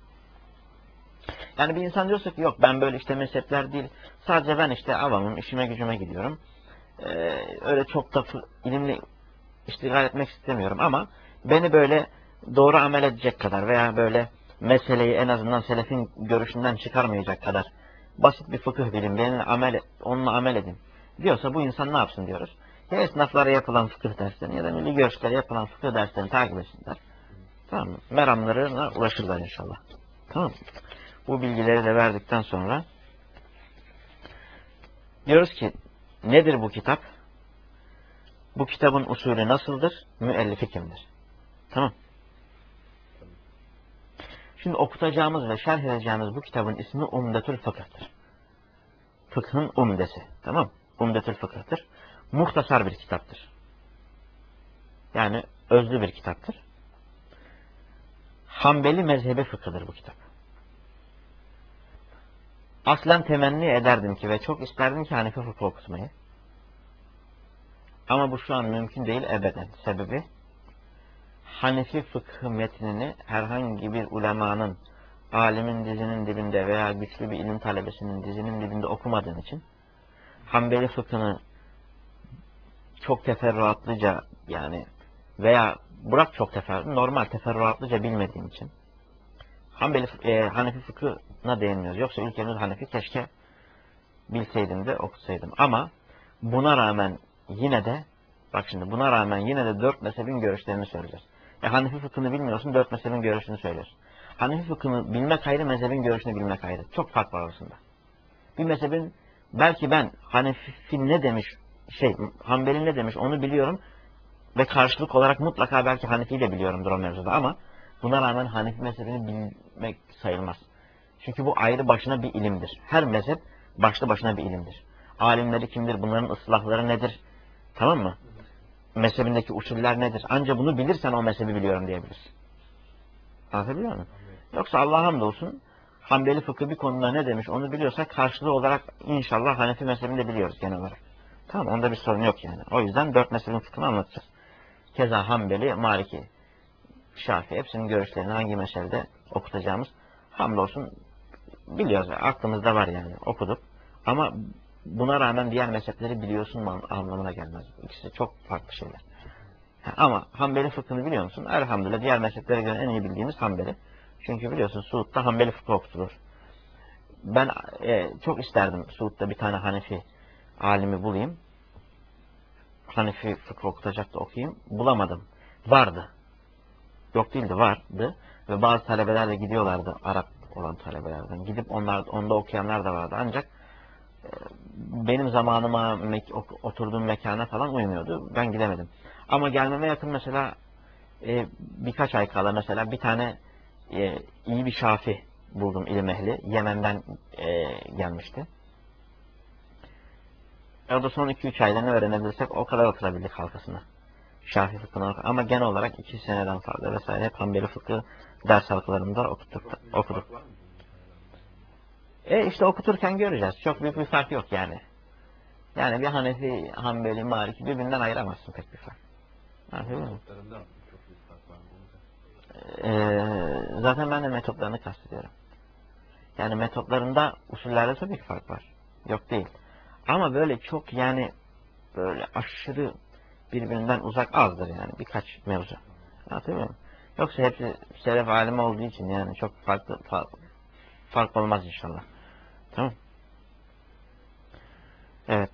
Yani bir insan diyorsa ki yok ben böyle işte mezhepler değil. Sadece ben işte avamım, işime gücüme gidiyorum. Ee, öyle çok da ilimle iştigal etmek istemiyorum ama beni böyle doğru amel edecek kadar veya böyle meseleyi en azından selefin görüşünden çıkarmayacak kadar basit bir fıkıh bilin, benimle amel, onunla amel edin diyorsa bu insan ne yapsın diyoruz. Ya esnaflara yapılan fıkıh derslerini ya da milli görüşlere yapılan fıkıh derslerini takip etsinler. Tamam mı? Meramlarına ulaşırlar inşallah. Tamam mı? Bu bilgileri de verdikten sonra diyoruz ki nedir bu kitap? Bu kitabın usulü nasıldır? Müellifi kimdir? Tamam. Şimdi okutacağımız ve şerh edeceğimiz bu kitabın ismi Umdetül Fıkıh'tır. Fıkhın umdesi. Tamam. Umdetül Fıkıh'tır. Muhtasar bir kitaptır. Yani özlü bir kitaptır. Hanbeli mezhebi fıkhıdır bu kitap. Aslen temenni ederdim ki ve çok isterdim ki Hanefi fıkhı okutmayı. Ama bu şu an mümkün değil ebeden. Sebebi Hanefi fıkhı metnini herhangi bir ulemanın, alimin dizinin dibinde veya güçlü bir ilim talebesinin dizinin dibinde okumadığın için Hanbeli fıkhını çok teferruatlıca yani veya bırak çok teferruatlı, normal teferruatlıca bilmediğim için Hanbeli, e, Hanefi fıkhına değinmiyoruz. Yoksa ülkemiz Hanefi keşke bilseydim de okutsaydım. Ama buna rağmen yine de bak şimdi buna rağmen yine de dört mezhebin görüşlerini söyleyeceğiz. Ya Hanefi fıkhını bilmiyorsun, dört mezhebin görüşünü söylüyorsun. Hanefi fıkhını bilmek ayrı, mezhebin görüşünü bilmek ayrı. Çok fark var arasında. Bir mezhebin belki ben Hanefi ne demiş, şey Hanbeli ne demiş onu biliyorum ve karşılık olarak mutlaka belki Hanefi'yi de biliyorumdur o mevzuda ama buna rağmen Hanefi mezhebini bilmek sayılmaz. Çünkü bu ayrı başına bir ilimdir. Her mezhep başlı başına bir ilimdir. Alimleri kimdir? Bunların ıslahları nedir? Tamam mı? Mezhebindeki usuller nedir? Ancak bunu bilirsen o mezhebi biliyorum diyebilirsin. Anlatabiliyor muyum? Yoksa Allah'a hamdolsun Hanbeli fıkhı bir konuda ne demiş onu biliyorsak karşılığı olarak inşallah Hanefi mezhebini de biliyoruz genel olarak. Tamam, onda bir sorun yok yani. O yüzden dört mezhebin fıkhını anlatacağız. Keza Hanbeli, Maliki, Şafii hepsinin görüşlerini hangi meselede okutacağımız hamdolsun biliyoruz. Aklımızda var yani okuduk. Ama buna rağmen diğer mezhepleri biliyorsun mu anlamına gelmez. İkisi çok farklı şeyler. Ama Hanbeli fıkhını biliyor musun? Elhamdülillah diğer mezheplere göre en iyi bildiğimiz Hanbeli. Çünkü biliyorsun Suud'da Hanbeli fıkhı okutulur. Ben e, çok isterdim Suud'da bir tane Hanefi alimi bulayım. Hanefi fıkhı okutacak da okuyayım. Bulamadım. Vardı. Yok değildi, vardı. Ve bazı talebeler de gidiyorlardı Arap olan talebelerden. Gidip onlar onda okuyanlar da vardı. Ancak e, benim zamanıma, mek oturduğum mekana falan uymuyordu. Ben gidemedim. Ama gelmeme yakın mesela e, birkaç ay kala mesela bir tane e, iyi bir şafi buldum, ilim ehli. Yemen'den e, gelmişti. O da son iki üç ayda ne öğrenebilirsek o kadar oturabildik halkasına. Şafii fıkhına. Ama genel olarak iki seneden fazla vesaire hep Hanbeli fıkhı ders halkalarında okuttuk. okuduk. E işte okuturken göreceğiz. Çok büyük bir fark yok yani. Yani bir Hanefi, Hanbeli, Maliki birbirinden ayıramazsın pek bir fark. Anladın mı? Ee, zaten ben de metotlarını kastediyorum. Yani metotlarında, usullerde tabii ki fark var. Yok değil. Ama böyle çok yani böyle aşırı birbirinden uzak azdır yani birkaç mevzu. Anlatabiliyor muyum? Yoksa hepsi selef alimi olduğu için yani çok farklı fark, fark olmaz inşallah. Tamam. Evet.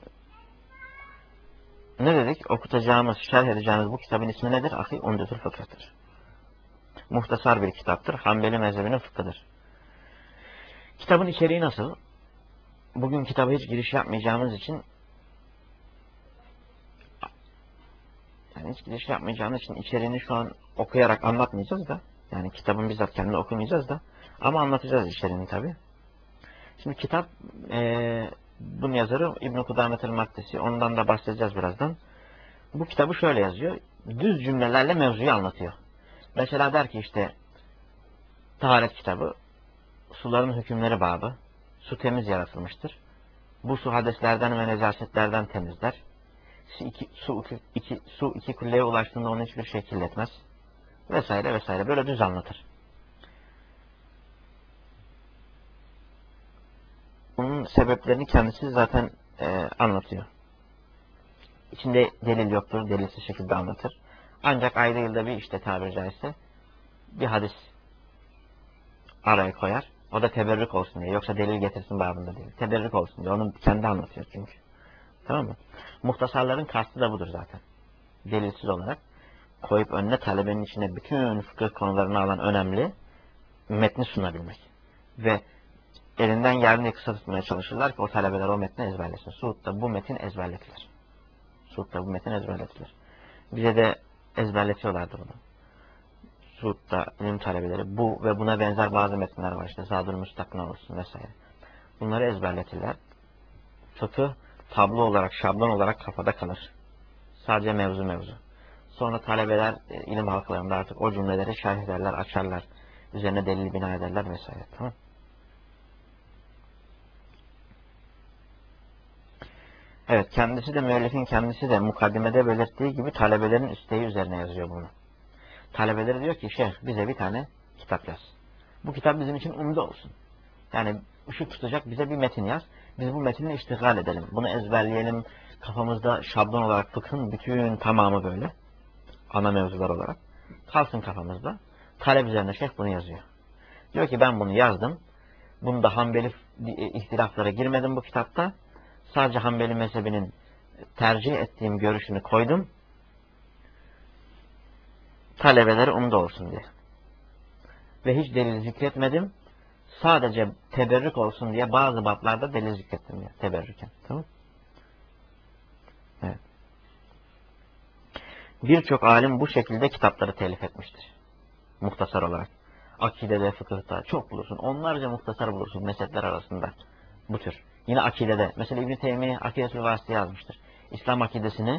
Ne dedik? Okutacağımız, şerh edeceğimiz bu kitabın ismi nedir? Ahi Umdetül Fıkıh'tır. Muhtasar bir kitaptır. Hanbeli mezhebinin fıkhıdır. Kitabın içeriği nasıl? Bugün kitaba hiç giriş yapmayacağımız için yani hiç giriş yapmayacağımız için içeriğini şu an okuyarak anlatmayacağız da yani kitabın bizzat kendi okumayacağız da ama anlatacağız içeriğini tabi. Şimdi kitap e, bunun yazarı İbn-i Kudamet el-Maktesi. Ondan da bahsedeceğiz birazdan. Bu kitabı şöyle yazıyor. Düz cümlelerle mevzuyu anlatıyor. Mesela der ki işte taharet kitabı, suların hükümleri babı, su temiz yaratılmıştır. Bu su hadeslerden ve necasetlerden temizler. Su iki, su, iki, iki, su iki kulleye ulaştığında onu hiçbir şey kirletmez. Vesaire vesaire. Böyle düz anlatır. Bunun sebeplerini kendisi zaten e, anlatıyor. İçinde delil yoktur. Delilsiz şekilde anlatır. Ancak ayda yılda bir işte tabiri caizse bir hadis araya koyar. O da teberrük olsun diye. Yoksa delil getirsin babında değil. Teberrük olsun diye. Onu kendi anlatıyor çünkü. Tamam mı? Muhtasarların kastı da budur zaten. Delilsiz olarak koyup önüne talebenin içine bütün fıkıh konularını alan önemli metni sunabilmek. Ve elinden geldiğince kısa tutmaya çalışırlar ki o talebeler o metni ezberlesin. Suud'da bu metin ezberletilir. Suud'da bu metin ezberletilir. Bize de ezberletiyorlardı bunu. Suud'da ilim talebeleri bu ve buna benzer bazı metinler var işte. Zadül Müstakna olsun vesaire. Bunları ezberletirler. Fıkıh tablo olarak, şablon olarak kafada kalır. Sadece mevzu mevzu. Sonra talebeler e, ilim halkalarında artık o cümleleri şerh ederler, açarlar. Üzerine delil bina ederler vesaire. Tamam. Evet, kendisi de müellifin kendisi de mukaddimede belirttiği gibi talebelerin isteği üzerine yazıyor bunu. Talebeleri diyor ki şeyh bize bir tane kitap yaz. Bu kitap bizim için umde olsun. Yani ışık tutacak bize bir metin yaz. Biz bu metinle iştigal edelim. Bunu ezberleyelim. Kafamızda şablon olarak fıkhın bütün tamamı böyle. Ana mevzular olarak. Kalsın kafamızda. Talep üzerine şeyh bunu yazıyor. Diyor ki ben bunu yazdım. Bunda Hanbeli ihtilaflara girmedim bu kitapta. Sadece Hanbeli mezhebinin tercih ettiğim görüşünü koydum. Talebeleri umda olsun diye. Ve hiç delil zikretmedim. Sadece teberrük olsun diye bazı bablarda delil zikrettim ya. Teberrüken. Tamam. Evet. Birçok alim bu şekilde kitapları telif etmiştir. Muhtasar olarak. Akidede, fıkıhta çok bulursun. Onlarca muhtasar bulursun mezhepler arasında. Bu tür. Yine akidede. Mesela İbn-i Teymiye Akidetül Vasıta yazmıştır. İslam akidesini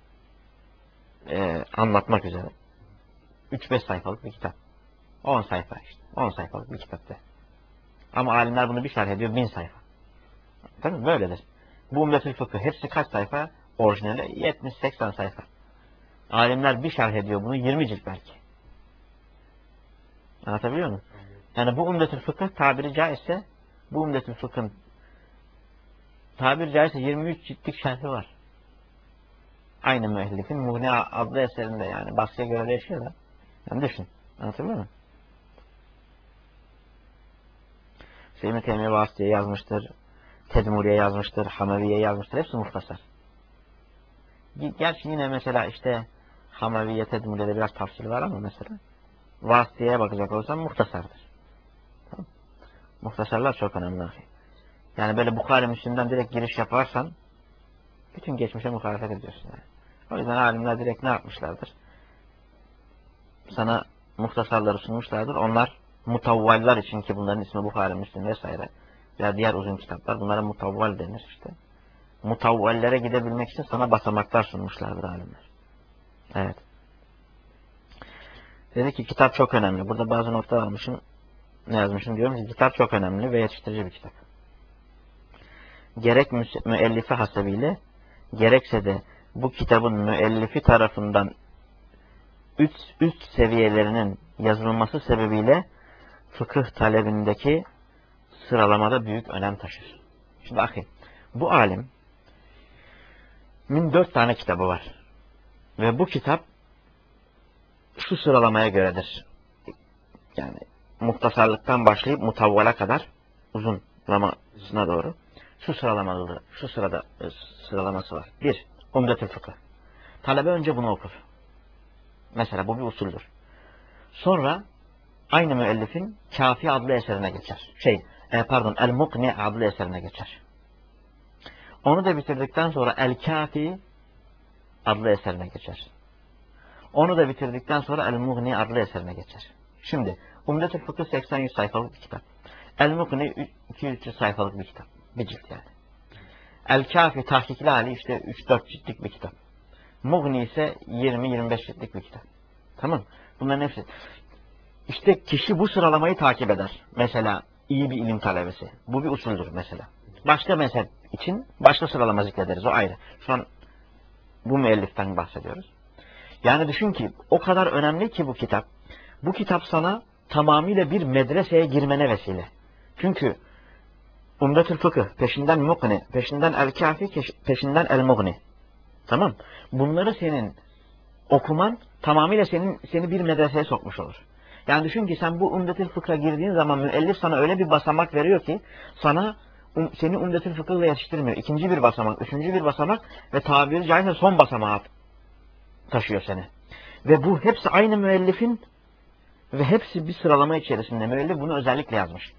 e, anlatmak üzere. üç beş sayfalık bir kitap. on sayfa işte. on sayfalık bir kitapta. Ama alimler bunu bir şerh ediyor bin sayfa. Değil mi? Böyledir. Bu Umdetül Fıkıh hepsi kaç sayfa? Orijinali yetmiş seksen sayfa. Alimler bir şerh ediyor bunu yirmi cilt belki. Anlatabiliyor muyum? Yani bu Umdetül Fıkıh tabiri caizse bu Umdetül Fıkh'ın tabiri caizse yirmi üç ciltlik şerhi var. Aynı müellifin Muğni adlı eserinde yani. Baskıya göre değişiyor da. Yani düşün. Anlatabiliyor muyum? İbn-i Teymiye Vasıta'ya yazmıştır. Tedmuriye yazmıştır. Hameviye yazmıştır. Hepsi muhtasar. Gerçi yine mesela işte Hameviye, Tedmuriye'de biraz tafsiri var ama mesela Vasıta'ya bakacak olsam muhtasardır. Tamam. Muhtasarlar çok önemli. Yani böyle Bukhari Müslim'den direkt giriş yaparsan bütün geçmişe muhalefet ediyorsun yani. O yüzden alimler direkt ne yapmışlardır? Sana muhtasarları sunmuşlardır. Onlar mutavvallar için, ki bunların ismi Bukhari Müslim vesaire veya diğer uzun kitaplar, bunlara mutavval denir işte. Mutavvallere gidebilmek için sana basamaklar sunmuşlardır alimler. Evet. Dedi ki kitap çok önemli. Burada bazı notlar almışım. Ne yazmışım diyorum ki kitap çok önemli ve yetiştirici bir kitap. Gerek müellifi hasebiyle gerekse de bu kitabın müellifi tarafından üst, üst seviyelerinin yazılması sebebiyle fıkıh talebindeki sıralamada büyük önem taşır. Şimdi bakın, bu alimin dört tane kitabı var. Ve bu kitap şu sıralamaya göredir. Yani muhtasarlıktan başlayıp mutavvala kadar uzun zamanına doğru şu sıralamalı, şu sırada sıralaması var. Bir, Umdetül Fıkıh. Talebe önce bunu okur. Mesela bu bir usuldür. Sonra aynı müellifin Kafi adlı eserine geçer. Şey, e, pardon, El-Mukni adlı eserine geçer. Onu da bitirdikten sonra El-Kafi adlı eserine geçer. Onu da bitirdikten sonra El-Mugni adlı eserine geçer. Şimdi Umdetül Fıkıh seksen yüz sayfalık bir kitap. El-Mukni iki yüz üç yüz sayfalık bir kitap. Bir cilt yani. El-Kafi tahkikli hali işte üç dört ciltlik bir kitap. Mugni ise yirmi yirmi beş ciltlik bir kitap. Tamam. Bunların hepsi. İşte kişi bu sıralamayı takip eder. Mesela iyi bir ilim talebesi. Bu bir usuldür mesela. Başka mezhep için başka sıralama zikrederiz. O ayrı. Şu an bu müelliften bahsediyoruz. Yani düşün ki o kadar önemli ki bu kitap. Bu kitap sana tamamıyla bir medreseye girmene vesile. Çünkü Umdetül Fıkıh, peşinden Mukni, peşinden El-Kafi, peşinden El-Mugni. Tamam. Bunları senin okuman tamamıyla senin seni bir medreseye sokmuş olur. Yani düşün ki sen bu Umdetül Fıkıh'a girdiğin zaman müellif sana öyle bir basamak veriyor ki sana um, seni Umdetül Fıkıh'la yetiştirmiyor. İkinci bir basamak, üçüncü bir basamak ve tabiri caizse son basamağa taşıyor seni. Ve bu hepsi aynı müellifin ve hepsi bir sıralama içerisinde. Müellif bunu özellikle yazmış.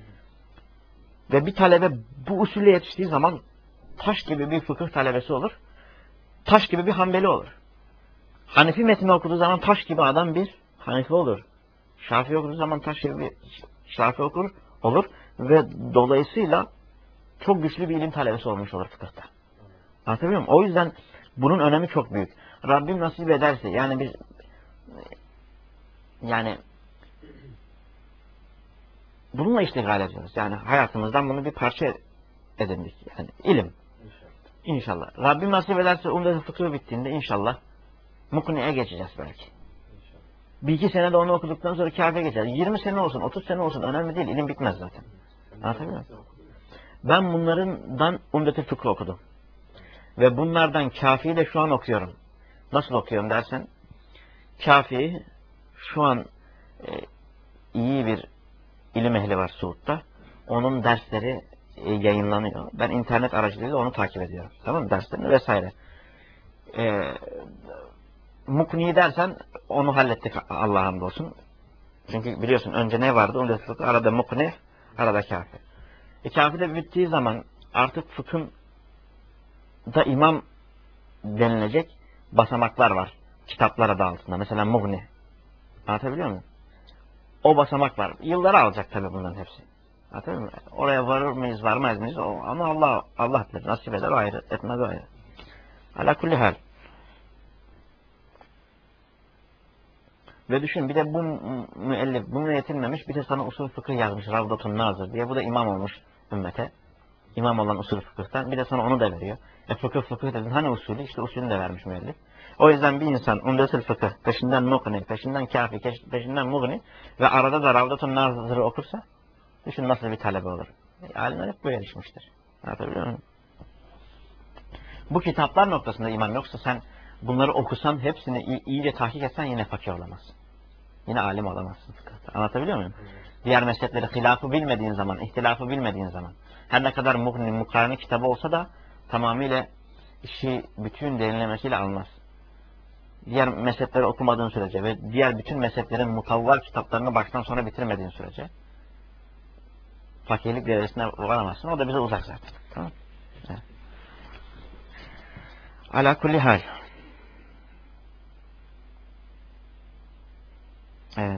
Ve bir talebe bu usulle yetiştiği zaman taş gibi bir fıkıh talebesi olur. Taş gibi bir Hanbeli olur. Hanefi metni okuduğu zaman taş gibi adam bir Hanefi olur. Şafii okuduğu zaman taş gibi bir Şafii okur, olur. Ve dolayısıyla çok güçlü bir ilim talebesi olmuş olur fıkıhta. Anlatabiliyor muyum? O yüzden bunun önemi çok büyük. Rabbim nasip ederse yani biz yani bununla iştigal ediyoruz. Yani hayatımızdan bunu bir parça edindik. Yani ilim. İnşallah. İnşallah. Rabbim nasip ederse Umdetül Fıkıh bittiğinde inşallah Mukni'ye geçeceğiz belki. İnşallah. Bir iki sene de onu okuduktan sonra Kafi'ye geçeceğiz. yirmi sene olsun, otuz sene olsun önemli değil. İlim bitmez zaten. Anlatabiliyor muyum? Ben bunlardan Umdetül Fıkıh okudum. Ve bunlardan Kafi'yi de şu an okuyorum. Nasıl okuyorum dersen, Kafi'yi şu an e, iyi bir ilim ehli var Suud'da. Onun dersleri e, yayınlanıyor. Ben internet aracılığıyla onu takip ediyorum. Tamam mı? Derslerini vesaire. E, Mukni dersen onu hallettik Allah'a hamdolsun. Çünkü biliyorsun önce ne vardı? Önce fıkıh, arada Mukni, arada Kafi. E, Kafi de bittiği zaman artık fıkhın da imam denilecek basamaklar var. Kitaplar adı altında. Mesela Mugni. Anlatabiliyor muyum? O basamak var. Yılları alacak tabii bunların hepsi. Anlatabiliyor muyum? Oraya varır mıyız, varmaz mıyız? O, ama Allah Allah bilir. Nasip eder o ayrı. Etmez o ayrı. Ala kulli hal. Ve düşün bir de bu müellif bununla yetinmemiş. Bir de sana usul fıkıh yazmış. Ravdatun Nazır diye. Bu da imam olmuş ümmete. İmam olan usul fıkıhtan. Bir de sana onu da veriyor. E fıkıh fıkıh dedin. Hani usulü? İşte usulünü de vermiş müellif. O yüzden bir insan Umdetül Fıkıh, peşinden Mukni, peşinden Kafi, peşinden Mugni ve arada da Ravdatun Nazır'ı okursa düşün nasıl bir talebe olur. E, alimler hep böyle yetişmiştir. Anlatabiliyor muyum? Bu kitaplar noktasında imam yoksa sen bunları okusan, hepsini iyice tahkik etsen yine fakir olamazsın. Yine alim olamazsın fıkıhta. Anlatabiliyor muyum? Diğer mezhepleri hilafı bilmediğin zaman, ihtilafı bilmediğin zaman her ne kadar Mugni, Mukarene kitabı olsa da tamamıyla işi bütün derinlemesiyle almaz. Diğer mezhepleri okumadığın sürece ve diğer bütün mezheplerin mutavval kitaplarını baştan sona bitirmediğin sürece Fakirlik derecesine varamazsın. O da bize uzak zaten. Tamam. Evet. Ala kulli hal. Evet.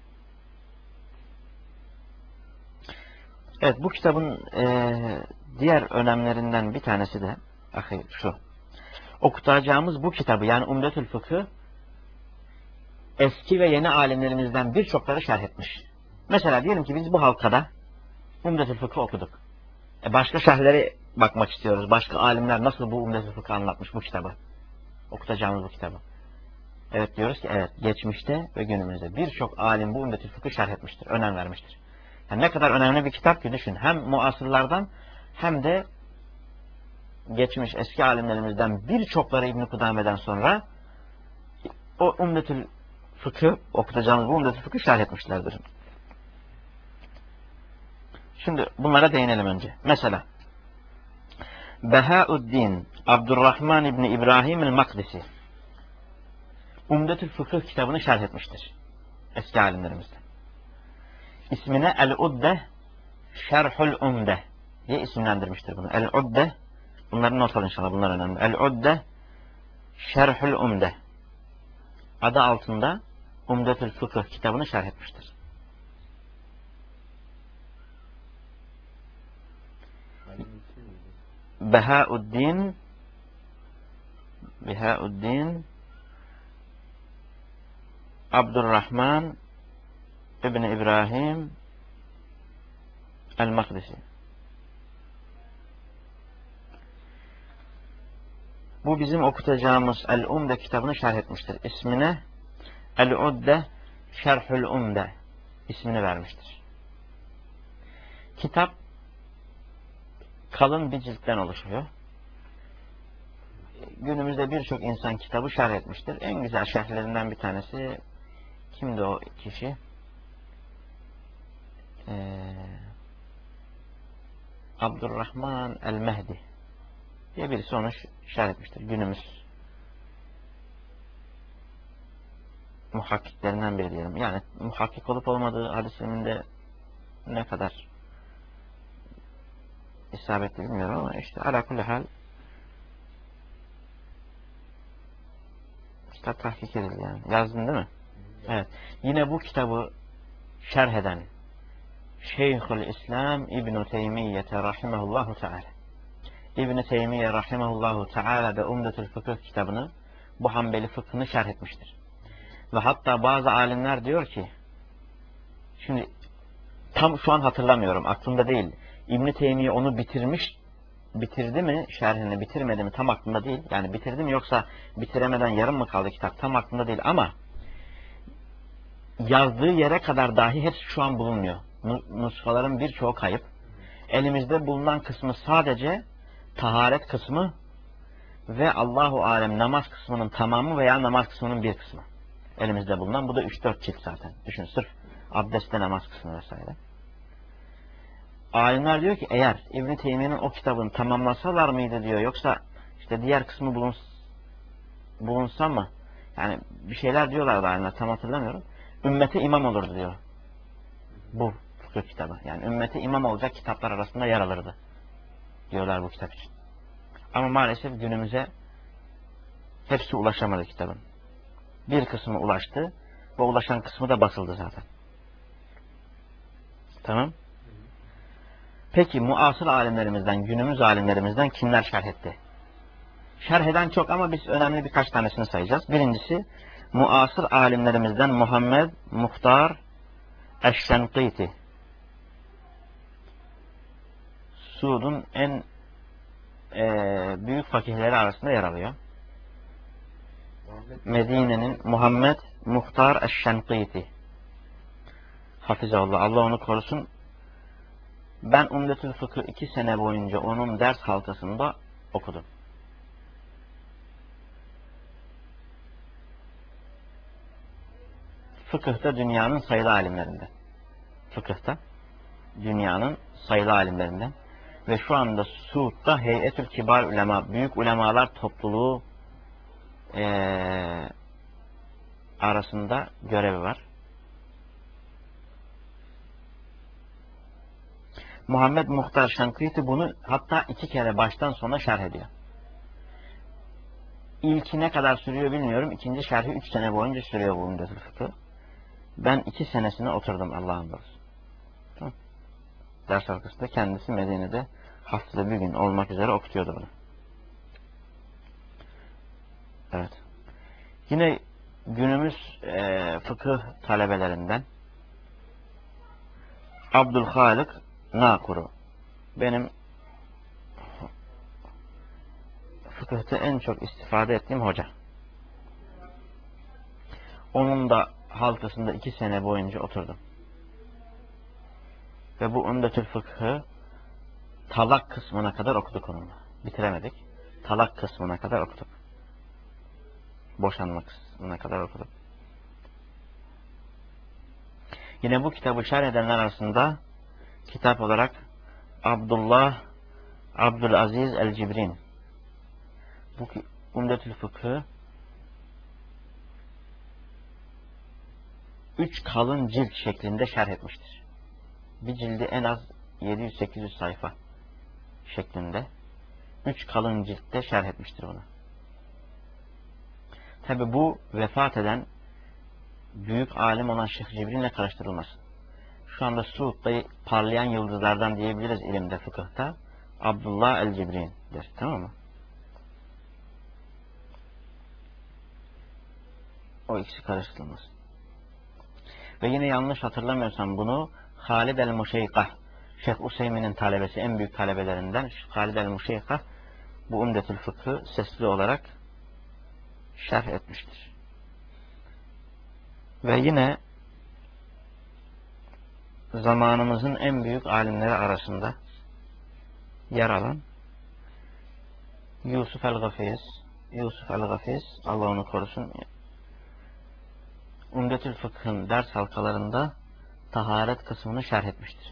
Evet, bu kitabın e, diğer önemlerinden bir tanesi de ahi, şu. Okutacağımız bu kitabı, yani Umdetül Fıkh'ı eski ve yeni alimlerimizden birçokları şerh etmiş. Mesela diyelim ki biz bu halkada Umdetül Fıkh'ı okuduk. E başka şerhlere bakmak istiyoruz. Başka alimler nasıl bu Umdetül Fıkh'ı anlatmış bu kitabı. Okutacağımız bu kitabı. Evet, diyoruz ki evet, geçmişte ve günümüzde birçok alim bu Umdetül Fıkh'ı şerh etmiştir, önem vermiştir. Yani ne kadar önemli bir kitap ki düşün. Hem muasırlardan hem de geçmiş eski alimlerimizden birçokları İbn-i Kudame'den sonra o Umdetül Fıkh'ı, okutacağımız bu Umdetül Fıkh'ı şerh etmişlerdir. Şimdi bunlara değinelim önce. Mesela Behauddin Abdurrahman İbni İbrahim el-Makdisi Umdetül Fıkıh kitabını şerh etmiştir. Eski alimlerimizden. İsmine El-Udde Şerhul Umde diye isimlendirmiştir bunu. El-Udde, bunları not alın inşallah, bunlar önemli. El-Udde Şerhul Umde adı altında Umdetül Fıkıh kitabını şerh etmiştir. Behauddin Behauddin Abdurrahman İbni İbrahim El-Makdisi. Bu bizim okutacağımız El-Umde kitabını şerh etmiştir. İsmine El-Udde Şerhül Umde ismini vermiştir. Kitap kalın bir ciltten oluşuyor. Günümüzde birçok insan kitabı şerh etmiştir. En güzel şerhlerinden bir tanesi, kimdi o kişi? Ee, Abdurrahman el-Mehdi diye birisi onu şerh etmiştir. Günümüz muhakkiklerinden biri diyelim. Yani muhakkik olup olmadığı hadis ilminde ne kadar isabetli bilmiyorum ama işte ala kulli hal kitap tahkik edildi yani. Yazdın değil mi? Evet. Yine bu kitabı şerh eden Şeyhül İslam İbn-i Teymiye rahimehullahu teala. İbn-i Teymiye rahimehullahu teala da Umdetül Fıkıh kitabını, bu Hanbeli fıkhını şerh etmiştir. Ve hatta bazı alimler diyor ki, şimdi tam şu an hatırlamıyorum, aklımda değil. İbn-i Teymiye onu bitirmiş, bitirdi mi, şerhini bitirmedi mi tam aklımda değil. Yani bitirdi mi yoksa bitiremeden yarım mı kaldı kitap tam aklımda değil ama yazdığı yere kadar dahi hepsi şu an bulunmuyor. Nusfaların birçoğu kayıp. Elimizde bulunan kısmı sadece taharet kısmı ve Allahu alem namaz kısmının tamamı veya namaz kısmının bir kısmı. Elimizde bulunan, bu da üç dört cilt zaten. Düşün, sırf abdestte namaz kısmı vesaire. Alimler diyor ki eğer İbn-i Teymiye'nin o kitabını tamamlasalar mıydı diyor, yoksa işte diğer kısmı buluns bulunsa mı? Yani bir şeyler diyorlar da alimler, tam hatırlamıyorum. Ümmete imam olurdu diyor. Bu fıkıh kitabı. Yani ümmete imam olacak kitaplar arasında yer alırdı diyorlar bu kitap için. Ama maalesef günümüze hepsi ulaşamadı kitabın. Bir kısmı ulaştı. Bu ulaşan kısmı da basıldı zaten. Tamam. Peki muasır alimlerimizden, günümüz alimlerimizden kimler şerh etti? Şerh eden çok ama biz önemli birkaç tanesini sayacağız. Birincisi muasır alimlerimizden Muhammed Muhtar Eş-Şenkiti. Suud'un en e, büyük fakihleri arasında yer alıyor. Medine'nin Muhammed Muhtar Eş-Şenkiti. Hafizallah, Allah onu korusun. Ben Umdetül Fıkh'ı iki sene boyunca onun ders halkasında okudum. Fıkıhta dünyanın sayılı alimlerinden. Fıkıhta dünyanın sayılı alimlerinden. Ve şu anda Suud'da Heyetül Kibar Ulema, büyük ulemalar topluluğu ee, arasında görevi var. Muhammed Muhtar Şankiti bunu hatta iki kere baştan sona şerh ediyor. İlki ne kadar sürüyor bilmiyorum. İkinci şerhi üç sene boyunca sürüyor bu Umdetül Fıkıh. Ben iki senesine oturdum Allah'ın doğrusu. Tamam. Ders arkasında kendisi Medine'de haftada bir gün olmak üzere okutuyordu bunu. Evet. Yine günümüz e, fıkıh talebelerinden Abdülhalik Nakuru. Benim fıkıhta en çok istifade ettiğim hoca. Onun da halkasında iki sene boyunca oturdum. Ve bu Umdetül Fıkhı talak kısmına kadar okuduk onunla. Bitiremedik. Talak kısmına kadar okuduk. Boşanma kısmına kadar okuduk. Yine bu kitabı şerh edenler arasında kitap olarak Abdullah Abdülaziz el-Cibrin. Bu Umdetül Fıkhı üç kalın cilt şeklinde şerh etmiştir. Bir cildi en az yedi yüz sekiz yüz sayfa şeklinde. Üç kalın ciltte şerh etmiştir onu. Tabi bu vefat eden büyük alim olan Şeyh Cibrin'le karıştırılmasın. Şu anda Suud'da parlayan yıldızlardan diyebiliriz ilimde, fıkıhta. Abdullah el-Cibrin'dir. Tamam mı? O ikisi karıştırılmasın. Ve yine yanlış hatırlamıyorsam bunu Halid el-Muşeykah, Şeyh Useymin'in talebesi, en büyük talebelerinden Halid el-Muşeykah bu Umdetül Fıkhı sesli olarak şerh etmiştir. Ve yine zamanımızın en büyük alimleri arasında yer alan Yusuf el-Gafiz, Yusuf el-Gafiz, Allah onu korusun, Umdetül Fıkh'ın ders halkalarında taharet kısmını şerh etmiştir.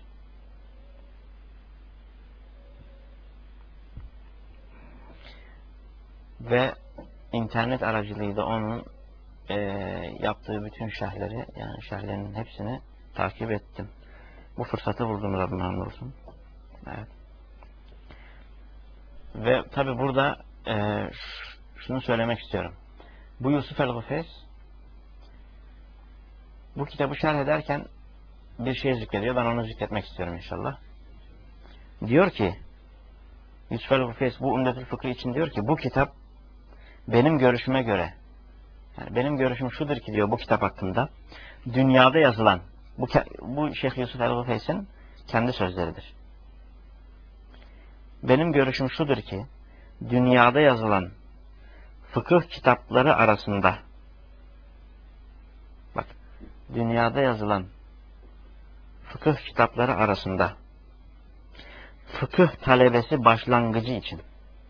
Ve internet aracılığıyla onun e, yaptığı bütün şerhleri, yani şerhlerinin hepsini takip ettim. Bu fırsatı buldum, Rabbim hamdolsun. Evet. Ve tabi burada e, şunu söylemek istiyorum. Bu Yusuf el-Gafiz bu kitabı şerh ederken bir şey zikrediyor. Ben onu zikretmek istiyorum inşallah. Diyor ki Yusuf el-Gafiz bu Umdetül Fıkhı için diyor ki bu kitap benim görüşüme göre, yani benim görüşüm şudur ki diyor bu kitap hakkında, dünyada yazılan, bu, bu Şeyh Yusuf el-Gafiz'in kendi sözleridir. Benim görüşüm şudur ki dünyada yazılan fıkıh kitapları arasında, bak, dünyada yazılan fıkıh kitapları arasında fıkıh talebesi başlangıcı için,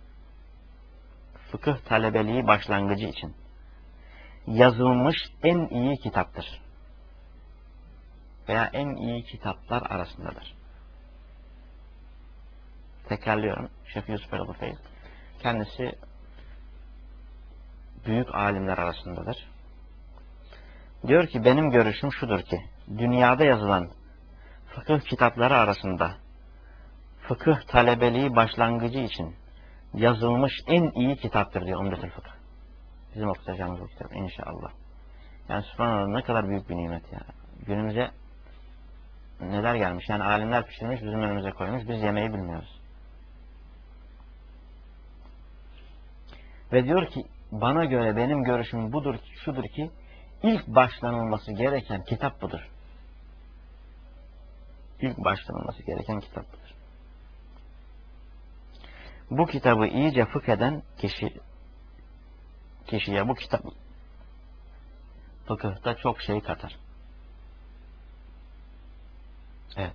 fıkıh talebeliği başlangıcı için yazılmış en iyi kitaptır. Veya en iyi kitaplar arasındadır. Tekrarlıyorum. Şeyh Yusuf el-Gafiz kendisi büyük alimler arasındadır. Diyor ki benim görüşüm şudur ki dünyada yazılan fıkıh kitapları arasında fıkıh talebeliği başlangıcı için yazılmış en iyi kitaptır diyor Umdetül Fıkıh. Bizim okuyacağımız bu kitap inşallah. Yani subhanallah ne kadar büyük bir nimet ya. Günümüze neler gelmiş. Yani alimler pişirmiş, bizim önümüze koymuş. Biz yemeği bilmiyoruz. Ve diyor ki bana göre benim görüşüm budur, şudur ki ilk başlanılması gereken kitap budur. İlk başlanılması gereken kitap budur. Bu kitabı iyice fıkh eden kişi kişiye bu kitap fıkıhta çok şey katar. Evet.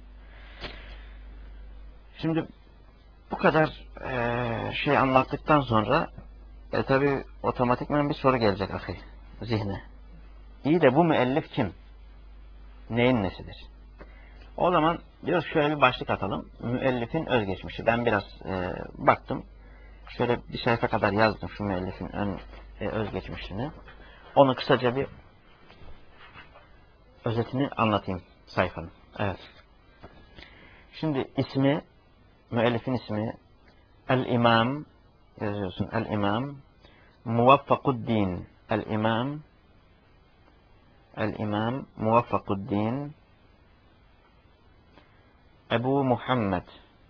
Şimdi bu kadar e, şey anlattıktan sonra e, tabi otomatikman bir soru gelecek ahi zihne. İyi de bu müellif kim? Neyin nesidir? O zaman diyoruz şöyle bir başlık atalım. Müellifin özgeçmişi. Ben biraz e, baktım. Şöyle bir sayfa kadar yazdım şu müellifin ön, e, özgeçmişini. Onu kısaca bir özetini anlatayım sayfanın. Evet. Şimdi ismi, müellifin ismi El-İmam yazıyorsun. El-İmam Muvaffakuddin. El-İmam El-İmam Muvaffakuddin Ebu Muhammed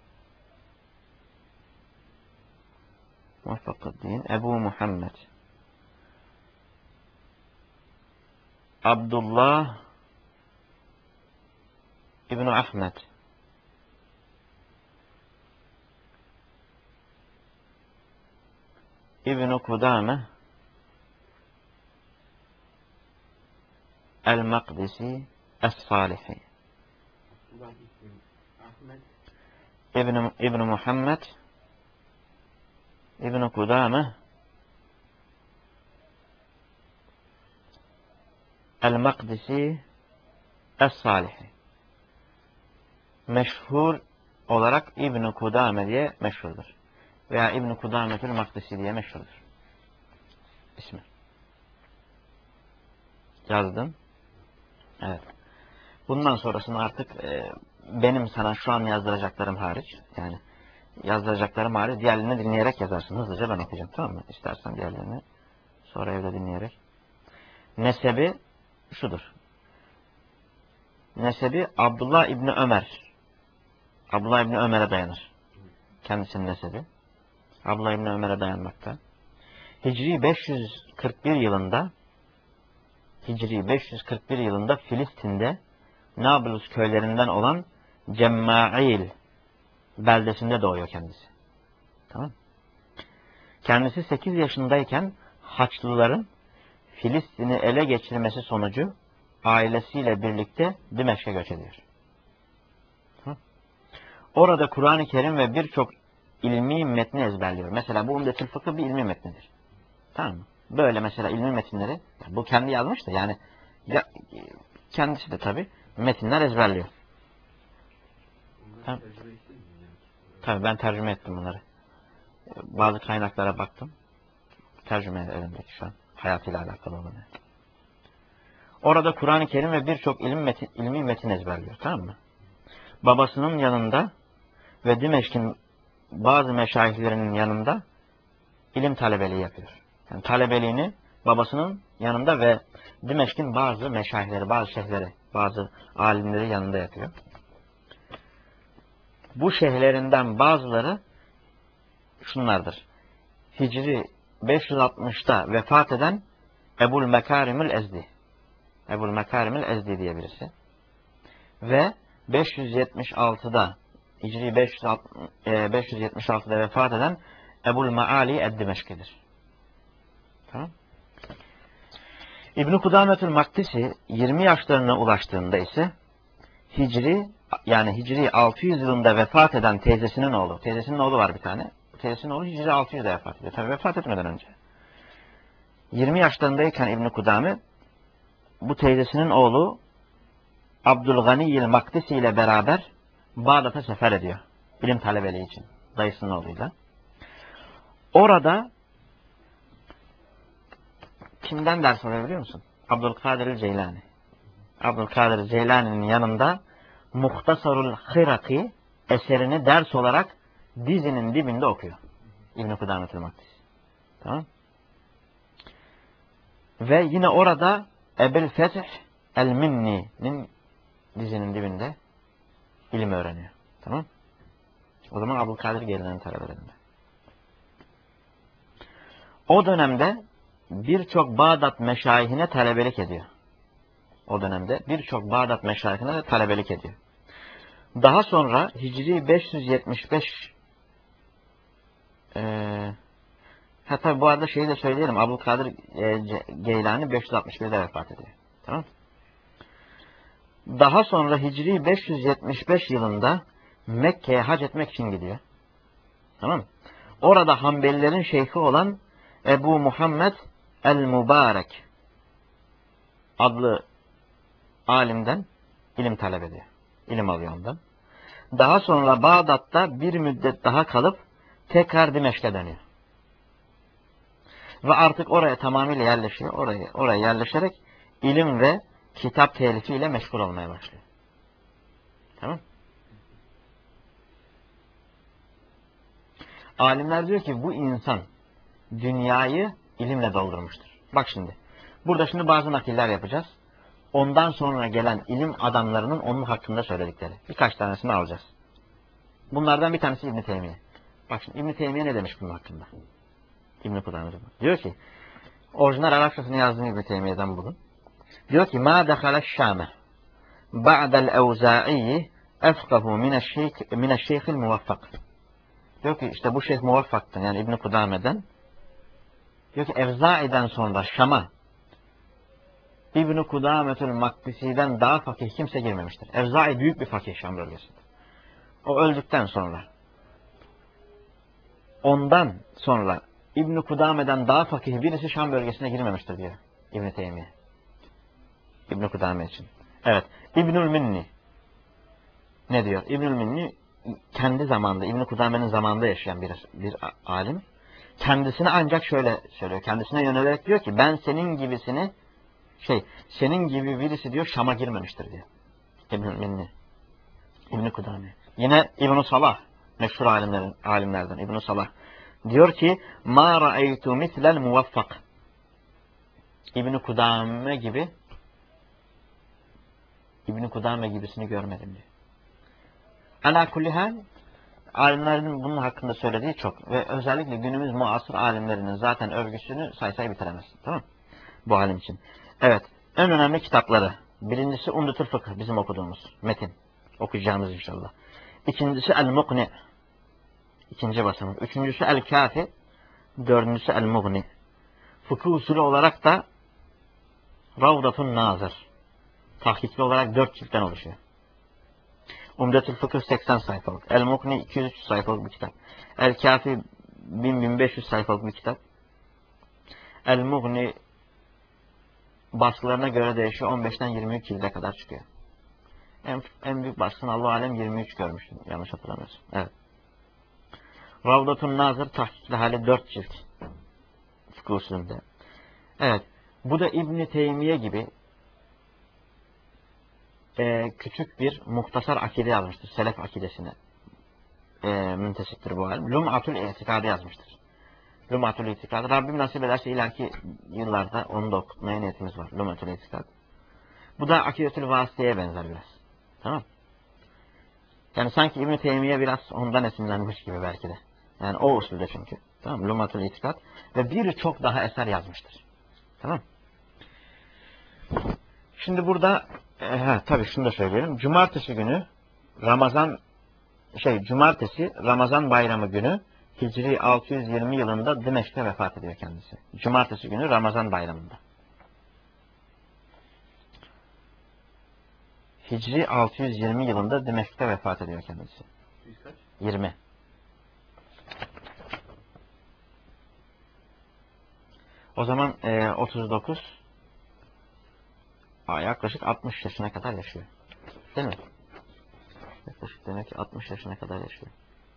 Muvaffakuddin Ebu Muhammed Abdullah İbn Ahmed İbn Kudame El-Makdisi Es-Salihi Abdullah İbn Ahmed İbn, İbn Muhammed İbn Kudame El-Makdisi Es-Salihi. Meşhur olarak İbn Kudame diye meşhurdur. Veya İbn Kudametül Makdisi diye meşhurdur. İsmi. Yazdım. Evet. Bundan sonrasını artık e, benim sana şu an yazdıracaklarım hariç, yani yazdıracaklarım hariç diğerlerini dinleyerek yazarsın. Hızlıca ben okuyacağım, tamam mı? İstersen diğerlerini sonra evde dinleyerek. Nesebi şudur. Nesebi Abdullah İbni Ömer. Abdullah İbni Ömer'e dayanır. Kendisinin nesebi. Abdullah İbni Ömer'e dayanmakta. Hicri beş yüz kırk bir yılında Hicri beş yüz kırk bir yılında Filistin'de Nablus köylerinden olan Cemma'il beldesinde doğuyor kendisi. Tamam. Kendisi sekiz yaşındayken Haçlıların Filistin'i ele geçirmesi sonucu ailesiyle birlikte Dimeşk'e göç ediyor. Tamam. Orada Kur'an-ı Kerim ve birçok ilmi metni ezberliyor. Mesela bu Umdetül Fıkıh bir ilmi metnidir. Tamam mı? Böyle mesela ilmi metinleri, bu kendi yazmış da yani ya, kendisi de tabi metinler ezberliyor. Tamam. Tabi ben tercüme ettim bunları. Bazı kaynaklara baktım. Tercüme elimdeki şu an. Hayatıyla alakalı olan. Orada Kur'an-ı Kerim ve birçok ilim metin, ilmi metin ezberliyor. Tamam mı? Babasının yanında ve Dimeşk'in bazı meşayihlerinin yanında ilim talebeliği yapıyor. Yani talebeliğini babasının yanında ve Dimeşk'in bazı meşayihleri, bazı şeyhleri, bazı alimleri yanında yapıyor. Bu şeyhlerinden bazıları şunlardır. Hicri beş yüz altmışta vefat eden Ebul Mekarimül Ezdi. Ebul Mekarimül Ezdi diye birisi. Ve beş yüz yetmiş altıda Hicri beş yüz yetmiş altıda vefat eden Ebul Maali Eddimeşki'dir. Tamam. İbn Kudametül Makdisi yirmi yaşlarına ulaştığında ise Hicri yani Hicri altı yüz yılında vefat eden teyzesinin oğlu. Teyzesinin oğlu var bir tane. Teyzesinin oğlu Hicri altı yüzde vefat ediyor. Tabii vefat etmeden önce. yirmi yaşlarındayken İbn Kudame bu teyzesinin oğlu Abdülganiyil Makdisi ile beraber Bağdat'a sefer ediyor. İlim talebeliği için. Dayısının oğluyla. Orada kimden ders alıyor biliyor musun? Abdülkadir Ceylani. Abdülkadir Ceylani'nin yanında Muhtasarul Hıraki eserini ders olarak dizinin dibinde okuyor. İbn Kudametül Makdisi. Tamam. Ve yine orada Ebul Fetih El-Minni'nin dizinin dibinde ilim öğreniyor. Tamam. O zaman Abdülkadir Geylani'nin talebelerinde. O dönemde birçok Bağdat meşayihine talebelik ediyor. O dönemde birçok Bağdat meşayihine de talebelik ediyor. Daha sonra Hicri beş yüz yetmiş beş e, hatta bu arada şeyi de söyleyelim. Abdülkadir e, Geylani beş yüz altmış birde vefat ediyor. Tamam. Daha sonra Hicri beş yüz yetmiş beş yılında Mekke'ye hac etmek için gidiyor. Tamam. Orada Hanbelilerin şeyhi olan Ebu Muhammed El-Mübarek adlı alimden ilim talep ediyor. İlim alıyor ondan. Daha sonra Bağdat'ta bir müddet daha kalıp tekrar Dimeşk'e dönüyor. Ve artık oraya tamamıyla yerleşiyor. Oraya, oraya yerleşerek ilim ve kitap telifiyle meşgul olmaya başlıyor. Tamam. Alimler diyor ki bu insan dünyayı ilimle doldurmuştur. Bak şimdi. Burada şimdi bazı nakiller yapacağız. Ondan sonra gelen ilim adamlarının onun hakkında söyledikleri. Birkaç tanesini alacağız. Bunlardan bir tanesi İbn Teymiye. Bak şimdi İbn Teymiye ne demiş bunun hakkında? İbn Kudame diyor ki, orijinal Arapçasını yazdığım İbn Teymiye'den bulun. Diyor ki: "Ma dakhala Şam'e ba'da'l Evza'i efqahu mine'ş-şeyh mine'ş-şeyh'il muvaffak." Diyor ki işte bu şeyh muvaffaktan, yani İbn Kudame'den, diyor ki Evza'i'den sonra Şam'a İbn Kudametül Makdisi'den daha fakih kimse girmemiştir. Evza'i büyük bir fakih Şam bölgesinde. O öldükten sonra, ondan sonra İbn Kudame'den daha fakih birisi Şam bölgesine girmemiştir diyor İbn Teymiye. İbn Kudame için. Evet. İbnül Minni ne diyor? İbnül Minni kendi zamanında, İbn Kudame'nin zamanında yaşayan bir bir alim. Kendisine ancak şöyle söylüyor. Kendisine yönelerek diyor ki ben senin gibisini şey, senin gibi birisi diyor Şam'a girmemiştir diyor. İbnül Minni. İbn Kudame. Yine İbn Salah, meşhur alimlerin alimlerden İbn Salah diyor ki ma ra'aytu mislel muvaffak. İbn Kudame gibi İbn Kudame gibisini görmedim diyor. Ala kulli hal, alimlerin bunun hakkında söylediği çok ve özellikle günümüz muasır alimlerinin zaten övgüsünü say say bitiremezsin. Tamam? Bu alim için. Evet. En önemli kitapları. Birincisi Umdetül Fıkıh, bizim okuduğumuz metin. Okuyacağımız inşallah. İkincisi El-Muqni. İkinci basamak. Üçüncüsü El-Kafi. Dördüncüsü El-Mughni. Fıkıh usulü olarak da Ravdatun Nazır. Tahkikli olarak dört ciltten oluşuyor. Umdetül Fıkıh seksen sayfalık. El-Muqni iki yüz üç sayfalık bir kitap. El-Kafi bin bin beş yüz sayfalık bir kitap. El-Mughni baskılarına göre değişiyor. on beşten yirmi üç cilde kadar çıkıyor. En, en büyük baskısını Allah alem yirmi üç görmüştüm. Yanlış hatırlamıyorsun. Evet. Ravdatun Nazır tahkikli hali dört cilt. Fıkıh usulünde. Evet. Bu da İbn Teymiye gibi e, küçük bir muhtasar akide yazmıştır. Selef akidesine e, müntesiptir bu alim. Lum'atul İtikad'ı yazmıştır. Lum'atul İtikad. Rabbim nasip ederse ileriki yıllarda onu da okutmaya niyetimiz var. Lum'atul İtikad. Bu da Akidetül Vasıta'ya benzer biraz. Tamam. Yani sanki İbn Teymiye biraz ondan esinlenmiş gibi belki de. Yani o usulde çünkü. Tamam. Lum'atul İtikad. Ve birçok daha eser yazmıştır. Tamam. Şimdi burada e, tabii şunu da söyleyelim. Cumartesi günü Ramazan şey Cumartesi Ramazan bayramı günü Hicri altı yüz yirmi yılında Dimeşk'te vefat ediyor kendisi. Cumartesi günü Ramazan bayramında. Hicri altı yüz yirmi yılında Dimeşk'te vefat ediyor kendisi. yirmi. O zaman e, otuz dokuz yaklaşık altmış yaşına kadar yaşıyor. Değil mi? Yaklaşık demek ki altmış yaşına kadar yaşıyor.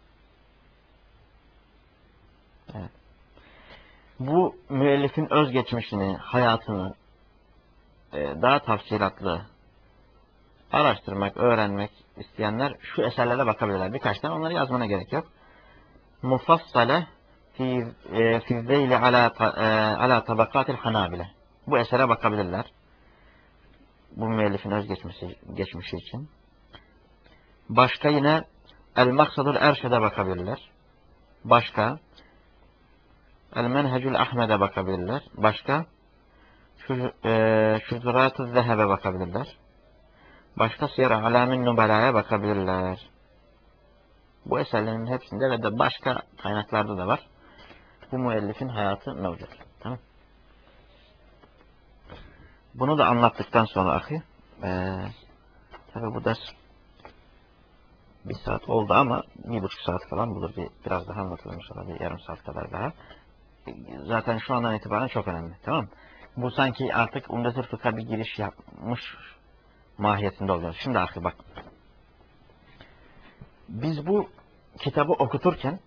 Evet. Bu müellifin özgeçmişini, hayatını e, daha tafsilatlı araştırmak, öğrenmek isteyenler şu eserlere bakabilirler. Birkaç tane, onları yazmana gerek yok. Mufassale fi e, fi zeyli ala e, ala tabakatil hanabile. Bu esere bakabilirler. Bu müellifin özgeçmişi geçmişi için. Başka yine El Maksadul Erşed'e bakabilirler. Başka El Menhecül Ahmed'e bakabilirler. Başka Şuzurat-ı Zeheb'e bakabilirler. Başka Siyer-i Alamin Nubela'ya bakabilirler. Bu eserlerin hepsinde ve de başka kaynaklarda da var. Bu müellifin hayatı mevcut. Tamam. Bunu da anlattıktan sonra ahi, ee, tabi bu ders bir saat oldu ama bir buçuk saat falan bulur. Bir, biraz daha anlatılmış olabilir. Yarım saat kadar daha. Zaten şu andan itibaren çok önemli. Tamam. Bu sanki artık Umdetül Fıkıh'a bir giriş yapmış mahiyetinde oluyor. Şimdi ahi bak. Biz bu kitabı okuturken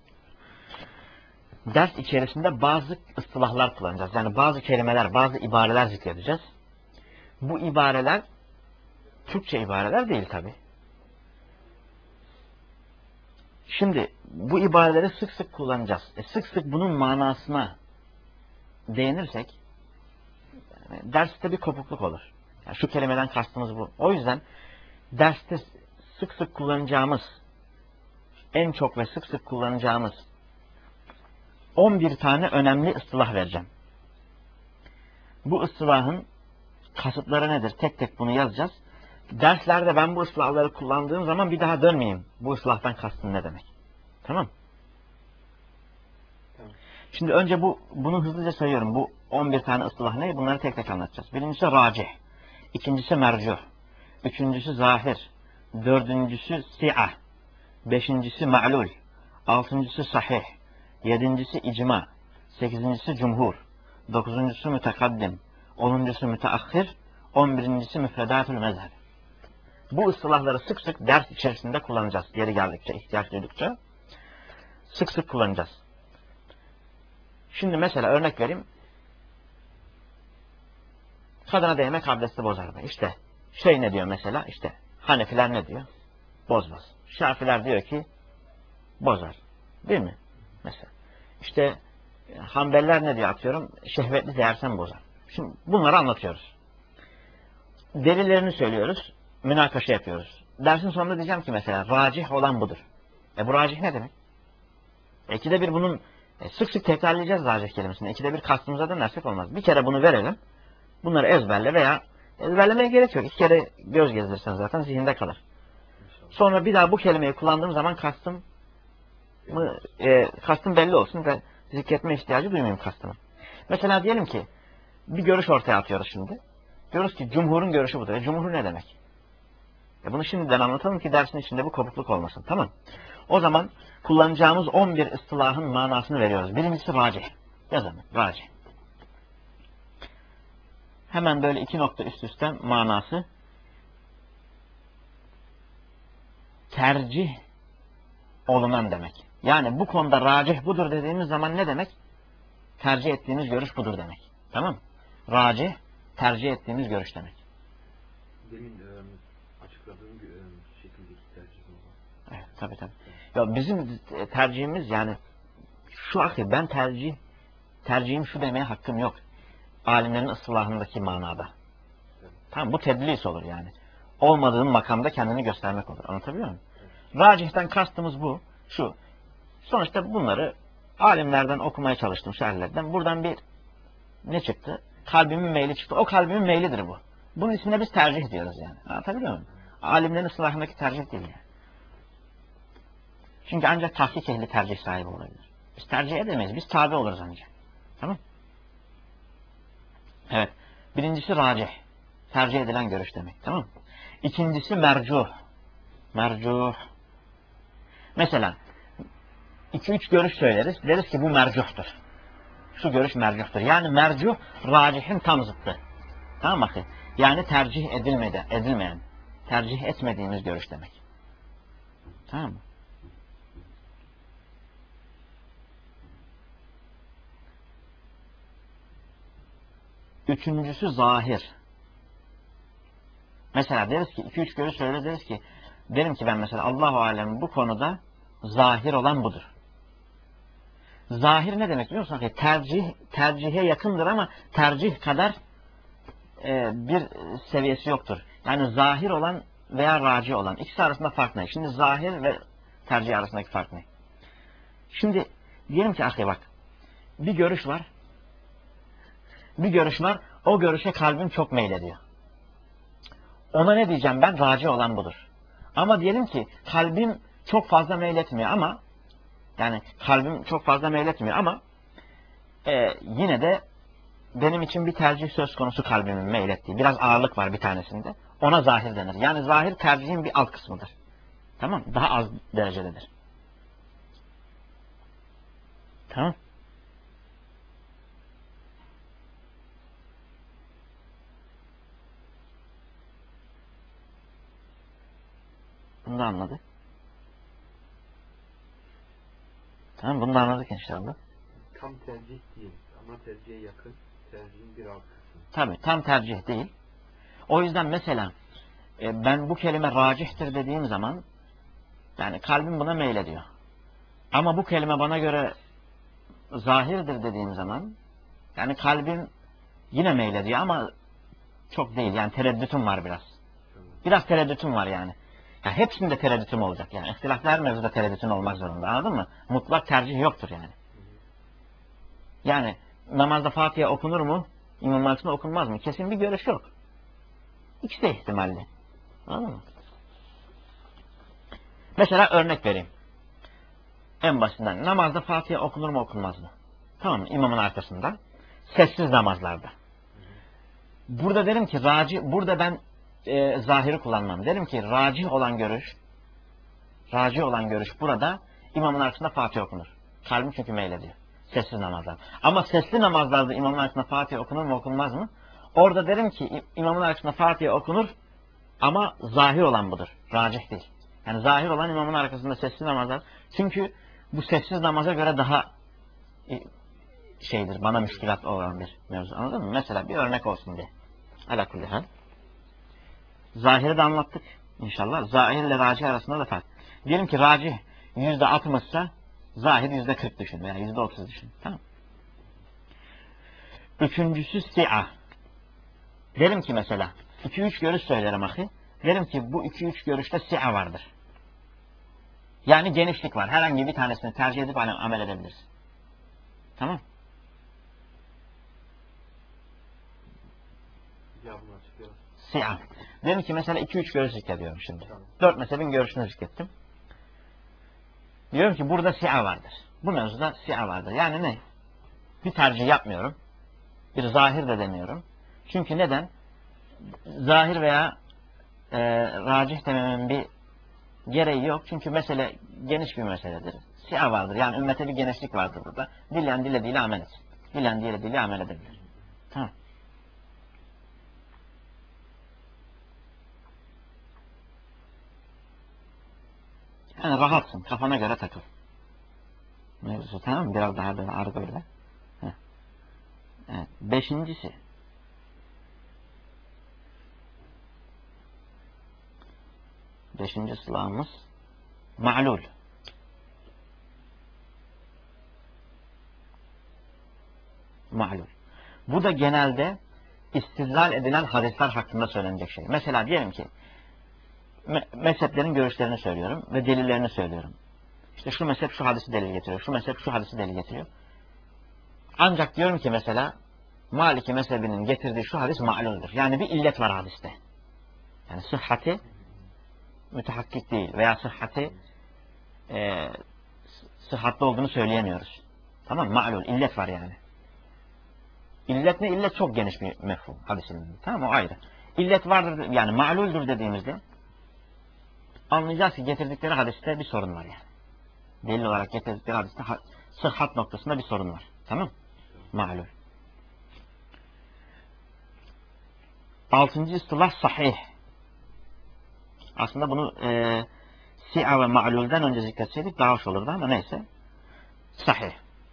ders içerisinde bazı ıstılahlar kullanacağız. Yani bazı kelimeler, bazı ibareler zikredeceğiz. Bu ibareler Türkçe ibareler değil tabi. Şimdi bu ibareleri sık sık kullanacağız. E, sık sık bunun manasına değinirsek yani derste bir kopukluk olur. Yani şu kelimeden kastımız bu. O yüzden derste sık sık kullanacağımız, en çok ve sık sık kullanacağımız on bir tane önemli ıstılah vereceğim. Bu ıstılahın kasıtları nedir? Tek tek bunu yazacağız. Derslerde ben bu ıslahları kullandığım zaman bir daha dönmeyeyim. Bu ıslahtan kastın ne demek? Tamam. Tamam. Şimdi önce bu bunu hızlıca sayıyorum. Bu on bir tane ıslah ne? Bunları tek tek anlatacağız. Birincisi racih. İkincisi mercuh. Üçüncüsü zahir. Dördüncüsü si'ah. Beşincisi ma'lul. Altıncısı sahih. Yedincisi icma. Sekizincisi cumhur. Dokuzuncusu mütekaddim. Onuncusu müteahhir. On birincisi müfredatül mezheb. Bu ıslahları sık sık ders içerisinde kullanacağız. Yeri geldikçe, ihtiyaç duydukça. Sık sık kullanacağız. Şimdi mesela örnek vereyim. Kadına değmek abdesti bozar mı? İşte şey ne diyor mesela? İşte Hanefiler ne diyor? Bozmaz. Şafiler diyor ki bozar. Değil mi? Mesela. İşte Hanbeliler ne diyor atıyorum? Şehvetli değersen bozar. Şimdi bunları anlatıyoruz. Delillerini söylüyoruz. Münakaşa yapıyoruz. Dersin sonunda diyeceğim ki mesela racih olan budur. E bu racih ne demek? E, ikide bir bunun e, sık sık tekrarlayacağız racih kelimesini. İkide bir kastımıza dönersek olmaz. Bir kere bunu verelim. Bunları ezberle veya ezberlemeye gerek yok. İki kere göz gezdirsen zaten zihinde kalır. Sonra bir daha bu kelimeyi kullandığım zaman kastım mı, e, kastım belli olsun ve zikretme ihtiyacı duymayayım kastımı. Mesela diyelim ki bir görüş ortaya atıyoruz şimdi. Diyoruz ki cumhurun görüşü budur. E, cumhur ne demek? E, bunu şimdiden anlatalım ki dersin içinde bu kopukluk olmasın. Tamam. O zaman kullanacağımız on bir ıstılahın manasını veriyoruz. Birincisi racih. Yazalım. Racih. Hemen böyle iki nokta üst üste manası tercih olunan demek. Yani bu konuda racih budur dediğimiz zaman ne demek? Tercih ettiğimiz görüş budur demek. Tamam mı? Racih, tercih ettiğimiz görüş demek. Demin e, açıkladığım e, şekildeki tercih olan. Evet, tabii tabii. Ya bizim tercihimiz yani şu ahi ben tercih tercihim şu demeye hakkım yok. Alimlerin ıslahındaki manada. Evet. Tamam, bu tedlis olur yani. Olmadığın makamda kendini göstermek olur. Anlatabiliyor muyum? Evet. Racihten kastımız bu. Şu. Sonuçta bunları alimlerden okumaya çalıştım, şerhlerden. Buradan bir ne çıktı? Kalbimin meyli çıktı. O kalbimin meylidir bu. Bunun ismine biz tercih diyoruz yani. Anlatabiliyor muyum? Alimlerin ıslahındaki tercih değil yani. Çünkü ancak tahkik ehli tercih sahibi olabilir. Biz tercih edemeyiz. Biz tabi oluruz ancak. Tamam. Evet. Birincisi racih. Tercih edilen görüş demek. Tamam. İkincisi mercuh. Mercuh. Mesela iki üç görüş söyleriz. Deriz ki bu mercuhtur. Şu görüş mercuhtur. Yani mercuh racihin tam zıttı. Tamam bakın. Yani tercih edilmedi, edilmeyen, tercih etmediğimiz görüş demek. Tamam mı? Üçüncüsü zahir. Mesela deriz ki iki üç görüş söyleriz, deriz ki derim ki ben mesela Allahu alem bu konuda zahir olan budur. Zahir ne demek biliyor musun? Tercih, tercihe yakındır ama tercih kadar e, bir seviyesi yoktur. Yani zahir olan veya raci olan. İkisi arasında fark ne? Şimdi zahir ve tercih arasındaki fark ne? Şimdi diyelim ki ahi bak. Bir görüş var. Bir görüş var. O görüşe kalbim çok meylediyor. Ona ne diyeceğim ben? Raci olan budur. Ama diyelim ki kalbim çok fazla meyletmiyor ama yani kalbim çok fazla meyletmiyor ama e, yine de benim için bir tercih söz konusu kalbimin meylettiği. Biraz ağırlık var bir tanesinde. Ona zahir denir. Yani zahir tercihin bir alt kısmıdır. Tamam. Daha az derecededir. Tamam. Bunu da anladık. Tamam, bunu da anladık inşallah. Tam tercih değil ama tercihe yakın, tercihin bir alt kısmı. Tabii, tam tercih değil. O yüzden mesela e, ben bu kelime racihtir dediğim zaman yani kalbim buna meylediyor. Ama bu kelime bana göre zahirdir dediğim zaman, yani kalbim yine meylediyor ama çok değil. Yani tereddütüm var biraz. Biraz tereddütüm var yani. Ya hepsinde tereddütüm olacak yani. İhtilaflı her mevzuda tereddütün olmak zorunda. Anladın mı? Mutlak tercih yoktur yani. Yani namazda Fatiha okunur mu? İmam Malik'te okunmaz mı? Kesin bir görüş yok. İkisi de ihtimalli. Anladın mı? Mesela örnek vereyim. En basitinden namazda Fatiha okunur mu okunmaz mı? Tamam mı? İmamın arkasında. Sessiz namazlarda. Burada derim ki raci, burada ben e, zahiri kullanmam. Derim ki racih olan görüş, racih olan görüş burada imamın arkasında Fatiha okunur. Kalbim çünkü meylediyor. Sessiz namazlar. Ama sesli namazlarda imamın arkasında Fatiha okunur mu okunmaz mı? Orada derim ki imamın arkasında Fatiha okunur ama zahir olan budur. Racih değil. Yani zahir olan imamın arkasında sessiz namazlar. Çünkü bu sessiz namaza göre daha e, şeydir, bana müşkilat olan bir mevzu. Anladın mı? Mesela bir örnek olsun diye. Ala kulli hal. Zahiri de anlattık inşallah. Zahir ile racih arasında da fark. Diyelim ki racih yüzde altmışsa zahir yüzde kırk düşün veya yüzde otuz düşün. Tamam. Üçüncüsü si'a. Derim ki mesela iki üç görüş söylerim ahi. Derim ki bu iki üç görüşte si'a vardır. Yani genişlik var. Herhangi bir tanesini tercih edip amel edebilirsin. Tamam. Si'a. Dedim ki mesela iki üç görüş zikrediyorum şimdi. Tamam. dört mezhebin görüşünü zikrettim. Diyorum ki burada si'a vardır. Bu mevzuda si'a vardır. Yani ne? Bir tercih yapmıyorum. Bir zahir de demiyorum. Çünkü neden? Zahir veya e, racih dememin bir gereği yok. Çünkü mesele geniş bir meseledir. Si'a vardır. Yani ümmete bir genişlik vardır burada. Dileyen dilediğiyle amel etsin. Dileyen dilediğiyle amel edebilir. Tamam. Yani rahatsın. Kafana göre takıl. Mevzu tamam mı? Biraz daha böyle argoyla. Evet. Beşincisi. Beşinci silahımız ma'lul. Ma'lul. Bu da genelde istidlal edilen hadisler hakkında söylenecek şey. Mesela diyelim ki me mezheplerin görüşlerini söylüyorum ve delillerini söylüyorum. İşte şu mezhep şu hadisi delil getiriyor. Şu mezhep şu hadisi delil getiriyor. Ancak diyorum ki mesela Maliki mezhebinin getirdiği şu hadis ma'luldür. Yani bir illet var hadiste. Yani sıhhati mütehakkik değil veya sıhhati e, sıhhatli olduğunu söyleyemiyoruz. Tamam mı? Ma'lul. İllet var yani. İllet ne? İllet çok geniş bir mefhum hadisinin. Tamam mı? O ayrı. İllet vardır yani ma'luldür dediğimizde anlayacağız ki getirdikleri hadiste bir sorun var yani. Delil olarak getirdikleri hadiste sıhhat noktasında bir sorun var. Tamam? Ma'lul. Altıncı istilah sahih. Aslında bunu e, si'a ve ma'lulden önce zikretseydik daha hoş olurdu ama neyse. Sahih.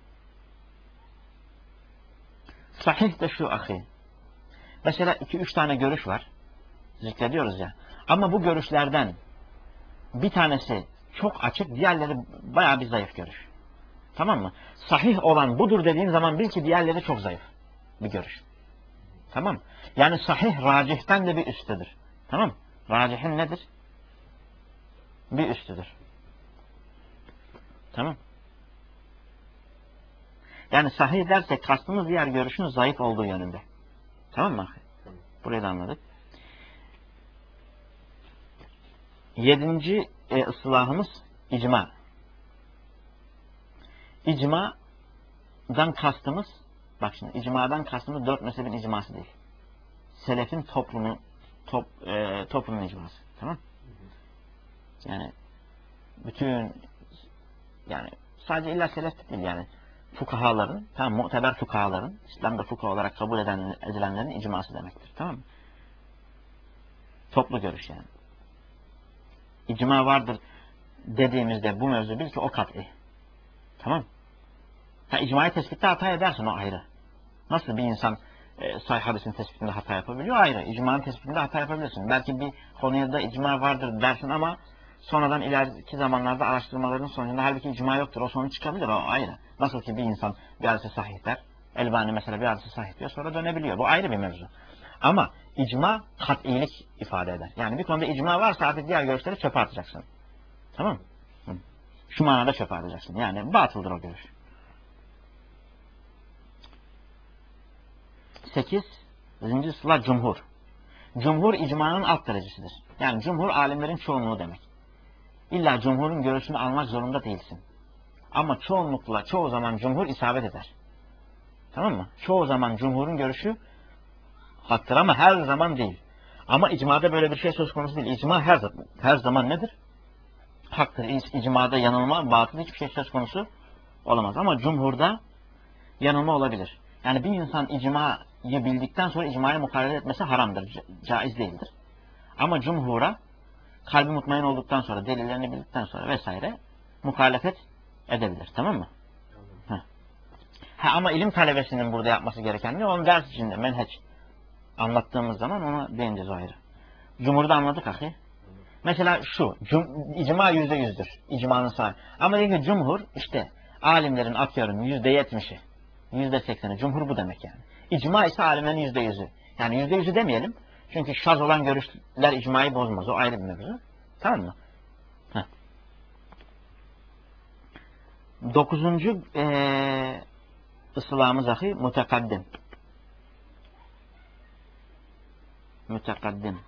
Sahih de şu ahi. Mesela iki üç tane görüş var. Zikrediyoruz ya. Ama bu görüşlerden bir tanesi çok açık, diğerleri bayağı bir zayıf görüş. Tamam mı? Sahih olan budur dediğin zaman bil ki diğerleri çok zayıf bir görüş. Tamam mı? Yani sahih racihten de bir üsttedir. Tamam mı? Racihin nedir? Bir üstüdür. Tamam. Yani sahih dersek kastımız diğer görüşün zayıf olduğu yönünde. Tamam mı? Burayı da anladık. Yedinci e, ıslahımız icma. İcmadan kastımız, bak şimdi icmadan kastımız dört mezhebin icması değil. Selefin toplumu, top, e, toplumun icması. Tamam. Yani bütün yani sadece illa selef değil yani fukahaların, tamam muteber fukahaların, İslam'da fukaha olarak kabul eden, edilenlerin icması demektir. Tamam mı? Toplu görüş yani. İcma vardır dediğimizde bu mevzu bil ki o kat'i. Tamam. Ha, icmayı tespitte hata edersin, o ayrı. Nasıl bir insan e, sahih hadisin tespitinde hata yapabiliyor? Ayrı. İcmanın tespitinde hata yapabilirsin. Belki bir konuya da icma vardır dersin ama sonradan ileriki zamanlarda araştırmaların sonucunda halbuki icma yoktur. O sonuç çıkabilir, o ayrı. Nasıl ki bir insan bir hadise sahih der. Elbani mesela bir hadise sahih diyor, sonra dönebiliyor. Bu ayrı bir mevzu. Ama icma kat'ilik ifade eder. Yani bir konuda icma varsa artık diğer görüşleri çöpe atacaksın. Tamam mı? Hı. Şu manada çöpe atacaksın. Yani batıldır o görüş. sekiz. Sıla cumhur. Cumhur icmanın alt derecesidir. Yani cumhur alimlerin çoğunluğu demek. İlla cumhurun görüşünü almak zorunda değilsin. Ama çoğunlukla çoğu zaman cumhur isabet eder. Tamam mı? Çoğu zaman cumhurun görüşü haktır ama her zaman değil. Ama icmada böyle bir şey söz konusu değil. İcma her zaman, her zaman nedir? Haktır. İcmada yanılma, batıl hiçbir şey söz konusu olamaz. Ama cumhurda yanılma olabilir. Yani bir insan icmayı bildikten sonra icmayı muhalefet etmesi haramdır. Caiz değildir. Ama cumhura kalbi mutmain olduktan sonra, delillerini bildikten sonra vesaire muhalefet edebilir. Tamam mı? Heh. Ha, ama ilim talebesinin burada yapması gereken ne? Onun ders içinde menheç anlattığımız zaman ona değineceğiz ayrı. Cumhurda anladık ahi. Mesela şu, cum, icma yüzde yüzdür. İcmanın sahibi. Ama diyelim ki cumhur, işte alimlerin atıyorum yüzde yetmişi, yüzde sekseni. Cumhur bu demek yani. İcma ise alimlerin yüzde yüzü. Yani yüzde yüzü demeyelim. Çünkü şaz olan görüşler icmayı bozmaz. O ayrı bir mevzu. Tamam mı? Heh. Dokuzuncu ee, ıslahımız ahi mutekaddim. Mütekaddim.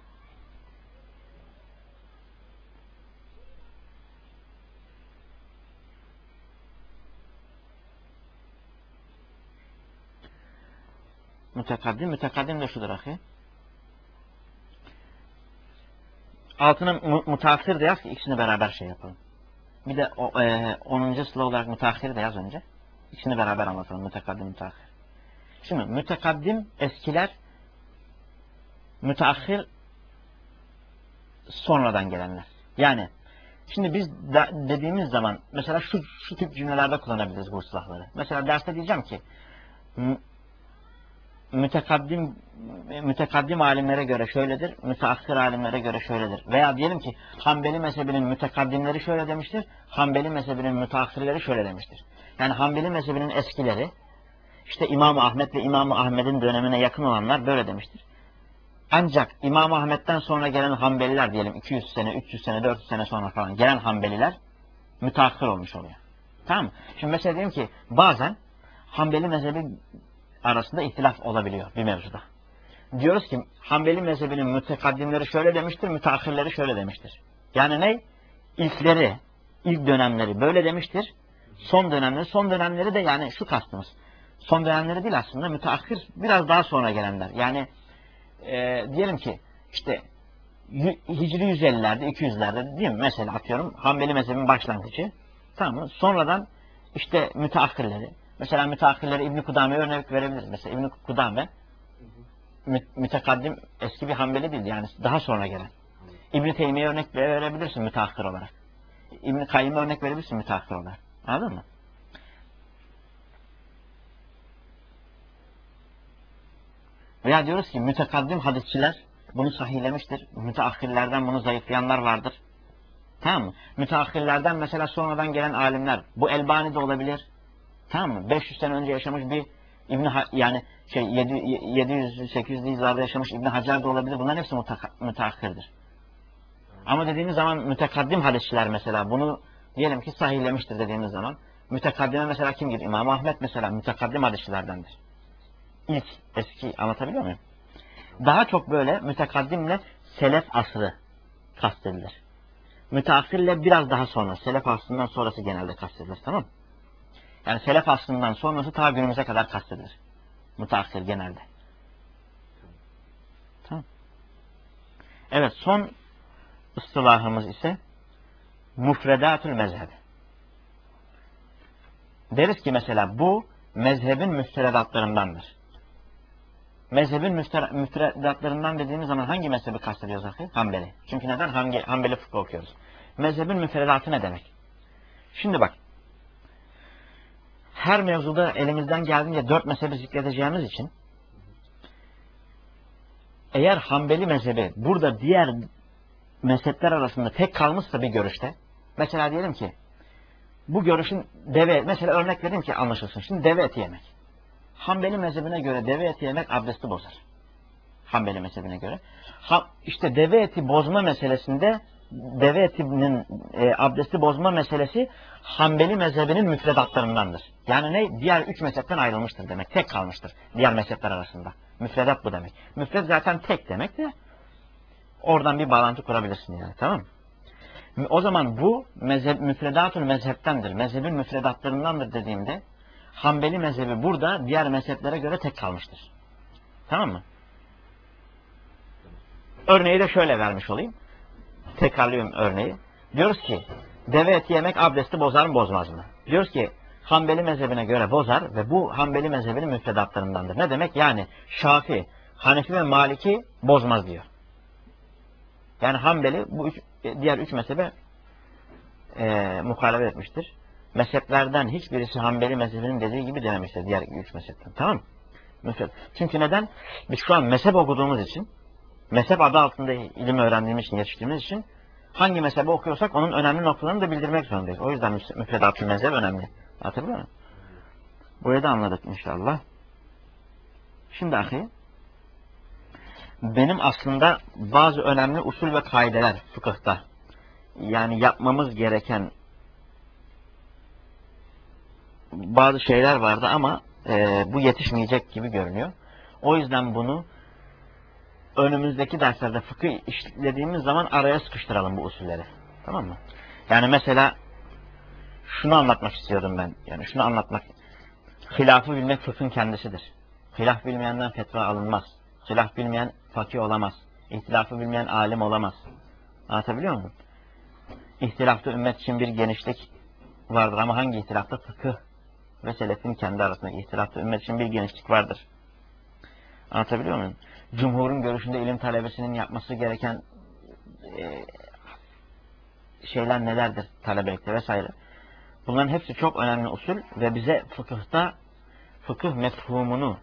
Mütekaddim. Mütekaddim de şudur ahi. Altına mutahhir de yaz ki ikisini beraber şey yapalım. Bir de o, e, onuncu sıla olarak müteahhir de yaz önce. İkisini beraber anlatalım. Mütekaddim, müteahhir. Şimdi mütekaddim eskiler, müteahhir sonradan gelenler. Yani şimdi biz de, dediğimiz zaman mesela şu, şu tip cümlelerde kullanabiliriz bu ıslahları. Mesela derste diyeceğim ki mütekaddim mütekaddim alimlere göre şöyledir, müteahhir alimlere göre şöyledir. Veya diyelim ki Hanbeli mezhebinin mütekaddimleri şöyle demiştir, Hanbeli mezhebinin müteahhirleri şöyle demiştir. Yani Hanbeli mezhebinin eskileri, işte İmam Ahmet ve İmam Ahmet'in dönemine yakın olanlar böyle demiştir. Ancak İmam Ahmet'ten sonra gelen Hanbeliler diyelim iki yüz sene, üç yüz sene, dört yüz sene sonra falan gelen Hanbeliler müteahhir olmuş oluyor. Tamam mı? Şimdi mesela diyelim ki bazen Hanbeli mezhebi arasında ihtilaf olabiliyor bir mevzuda. Diyoruz ki Hanbeli mezhebinin mütekaddimleri şöyle demiştir, müteahhirleri şöyle demiştir. Yani ne? İlkleri, ilk dönemleri böyle demiştir. Son dönemleri, son dönemleri de yani şu kastımız. Son dönemleri değil aslında müteahhir biraz daha sonra gelenler. Yani e, diyelim ki işte Hicri yüz ellilerde, iki yüzlerde değil mi? Mesela atıyorum Hanbeli mezhebinin başlangıcı. Tamam mı? Sonradan işte müteahhirleri. Mesela müteahhirleri İbn-i Kudame'ye örnek verebiliriz. Mesela İbn-i Kudame mü mütekaddim eski bir Hanbeli değil. Yani daha sonra gelen. İbn-i Teymiye'ye örnek verebilirsin müteahhir olarak. İbn-i Kayyım'a örnek verebilirsin müteahhir olarak. Anladın mı? Veya diyoruz ki mütekaddim hadisçiler bunu sahihlemiştir. Müteahhirlerden bunu zayıflayanlar vardır. Tamam mı? Müteahhirlerden mesela sonradan gelen alimler. Bu Elbani de olabilir. Tamam mı? beş yüz sene önce yaşamış bir İbn yani şey yedi yüz sekiz yüzlü yıllarda yaşamış İbn Hacer de olabilir. Bunların hepsi müteahhirdir. Ama dediğimiz zaman mütekaddim hadisçiler mesela bunu diyelim ki sahihlemiştir dediğimiz zaman. Mütekaddime mesela kim gibi? İmam Ahmet mesela mütekaddim hadisçilerdendir. İlk eski, anlatabiliyor muyum? Daha çok böyle mütekaddimle selef asrı kastedilir. Müteahhirle biraz daha sonra, selef asrından sonrası genelde kastedilir, tamam mı? Yani selef asrından sonrası ta günümüze kadar kastedilir. Müteahhir genelde. Tamam. Evet, son ıstılahımız ise mufredatül mezheb. Deriz ki mesela bu mezhebin müfredatlarındandır. Mezhebin müfredatlarından dediğimiz zaman hangi mezhebi kastediyoruz ahi? Hanbeli. Çünkü neden? Hangi, Hanbeli fıkıh okuyoruz. Mezhebin müfredatı ne demek? Şimdi bak. Her mevzuda elimizden geldiğince dört mezhebi zikredeceğimiz için eğer Hanbeli mezhebi burada diğer mezhepler arasında tek kalmışsa bir görüşte, mesela diyelim ki bu görüşün deve, mesela örnek vereyim ki anlaşılsın. Şimdi deve eti yemek. Hanbeli mezhebine göre deve eti yemek abdesti bozar. Hanbeli mezhebine göre. Ha, işte deve eti bozma meselesinde deve etinin e, abdesti bozma meselesi Hanbeli mezhebinin müfredatlarındandır. Yani ne? Diğer üç mezhepten ayrılmıştır demek. Tek kalmıştır diğer mezhepler arasında. Müfredat bu demek. Müfred zaten tek demek de oradan bir bağlantı kurabilirsin yani, tamam mı? O zaman bu mezhep, müfredatun mezheptendir. Mezhebin müfredatlarındandır dediğimde Hanbeli mezhebi burada diğer mezheplere göre tek kalmıştır. Tamam mı? Örneği de şöyle vermiş olayım. Tekrarlıyorum örneği. Diyoruz ki deve eti yemek abdesti bozar mı bozmaz mı? Diyoruz ki Hanbeli mezhebine göre bozar ve bu Hanbeli mezhebinin müfredatlarındandır. Ne demek? Yani Şafii, Hanefi ve Maliki bozmaz diyor. Yani Hanbeli bu üç, diğer üç mezhebe e, muhalefet etmiştir. Mezheplerden hiçbirisi Hanbeli mezhebinin dediği gibi dememiştir diğer üç mezhepten. Tamam mı? Çünkü neden? Biz şu an mezhep okuduğumuz için, mezhep adı altında ilim öğrendiğimiz için, yetiştiğimiz için hangi mezhebi okuyorsak onun önemli noktalarını da bildirmek zorundayız. O yüzden müfredat-ı mezhep önemli. Hatırlıyor musun? Burayı da anladık inşallah. Şimdi ahi, benim aslında bazı önemli usul ve kaideler fıkıhta, yani yapmamız gereken bazı şeyler vardı ama e, bu yetişmeyecek gibi görünüyor. O yüzden bunu önümüzdeki derslerde fıkıh işlediğimiz zaman araya sıkıştıralım bu usulleri. Tamam mı? Yani mesela şunu anlatmak istiyordum ben. Yani şunu anlatmak. Hilafı bilmek fıkhın kendisidir. Hilaf bilmeyenden fetva alınmaz. Hilaf bilmeyen fakih olamaz. İhtilafı bilmeyen alim olamaz. Anlatabiliyor muyum? İhtilafta ümmet için bir genişlik vardır ama hangi ihtilafta? Fıkıh ve selefin kendi arasındaki ihtilafta ümmet için bir genişlik vardır. Anlatabiliyor muyum? Cumhurun görüşünde ilim talebesinin yapması gereken e, şeyler nelerdir talebelikte vesaire. Bunların hepsi çok önemli usul ve bize fıkıhta fıkıh mefhumunu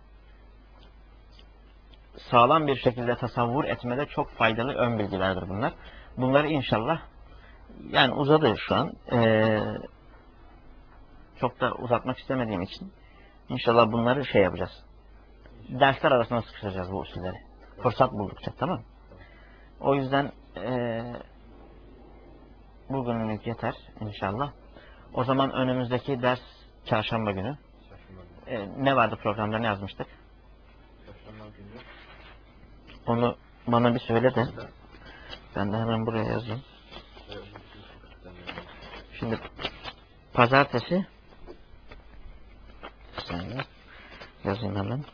sağlam bir şekilde tasavvur etmede çok faydalı ön bilgilerdir bunlar. Bunları inşallah, yani uzadı şu an. Ee, çok da uzatmak istemediğim için inşallah bunları şey yapacağız. Dersler arasında sıkıştıracağız bu usulleri. Fırsat buldukça, tamam mı? O yüzden ee, bugünlük yeter inşallah. O zaman önümüzdeki ders çarşamba günü. Ee, ne vardı programda, ne yazmıştık? Çarşamba günü. Onu bana bir söyle de ben de hemen buraya yazayım. Şimdi pazartesi, bir saniye yazayım hemen.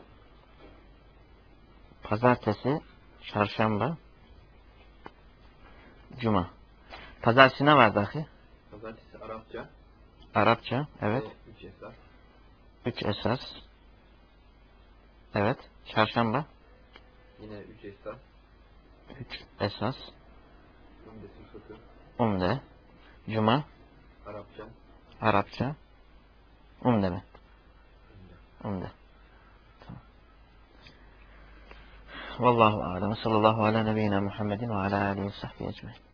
Pazartesi, çarşamba, cuma. Pazartesi ne var dahi? Pazartesi Arapça. Arapça, evet. Üç esas. Üç esas. Evet. Çarşamba. Yine üç esas. Üç esas. Umdesi fıkıh. Umde. Cuma. Arapça. Arapça. Umde mi? Umde. Tamam. Vallahu alem. Sallallahu ala nebiyyina Muhammedin ve ala alihi ve sahbihi ecmaîn.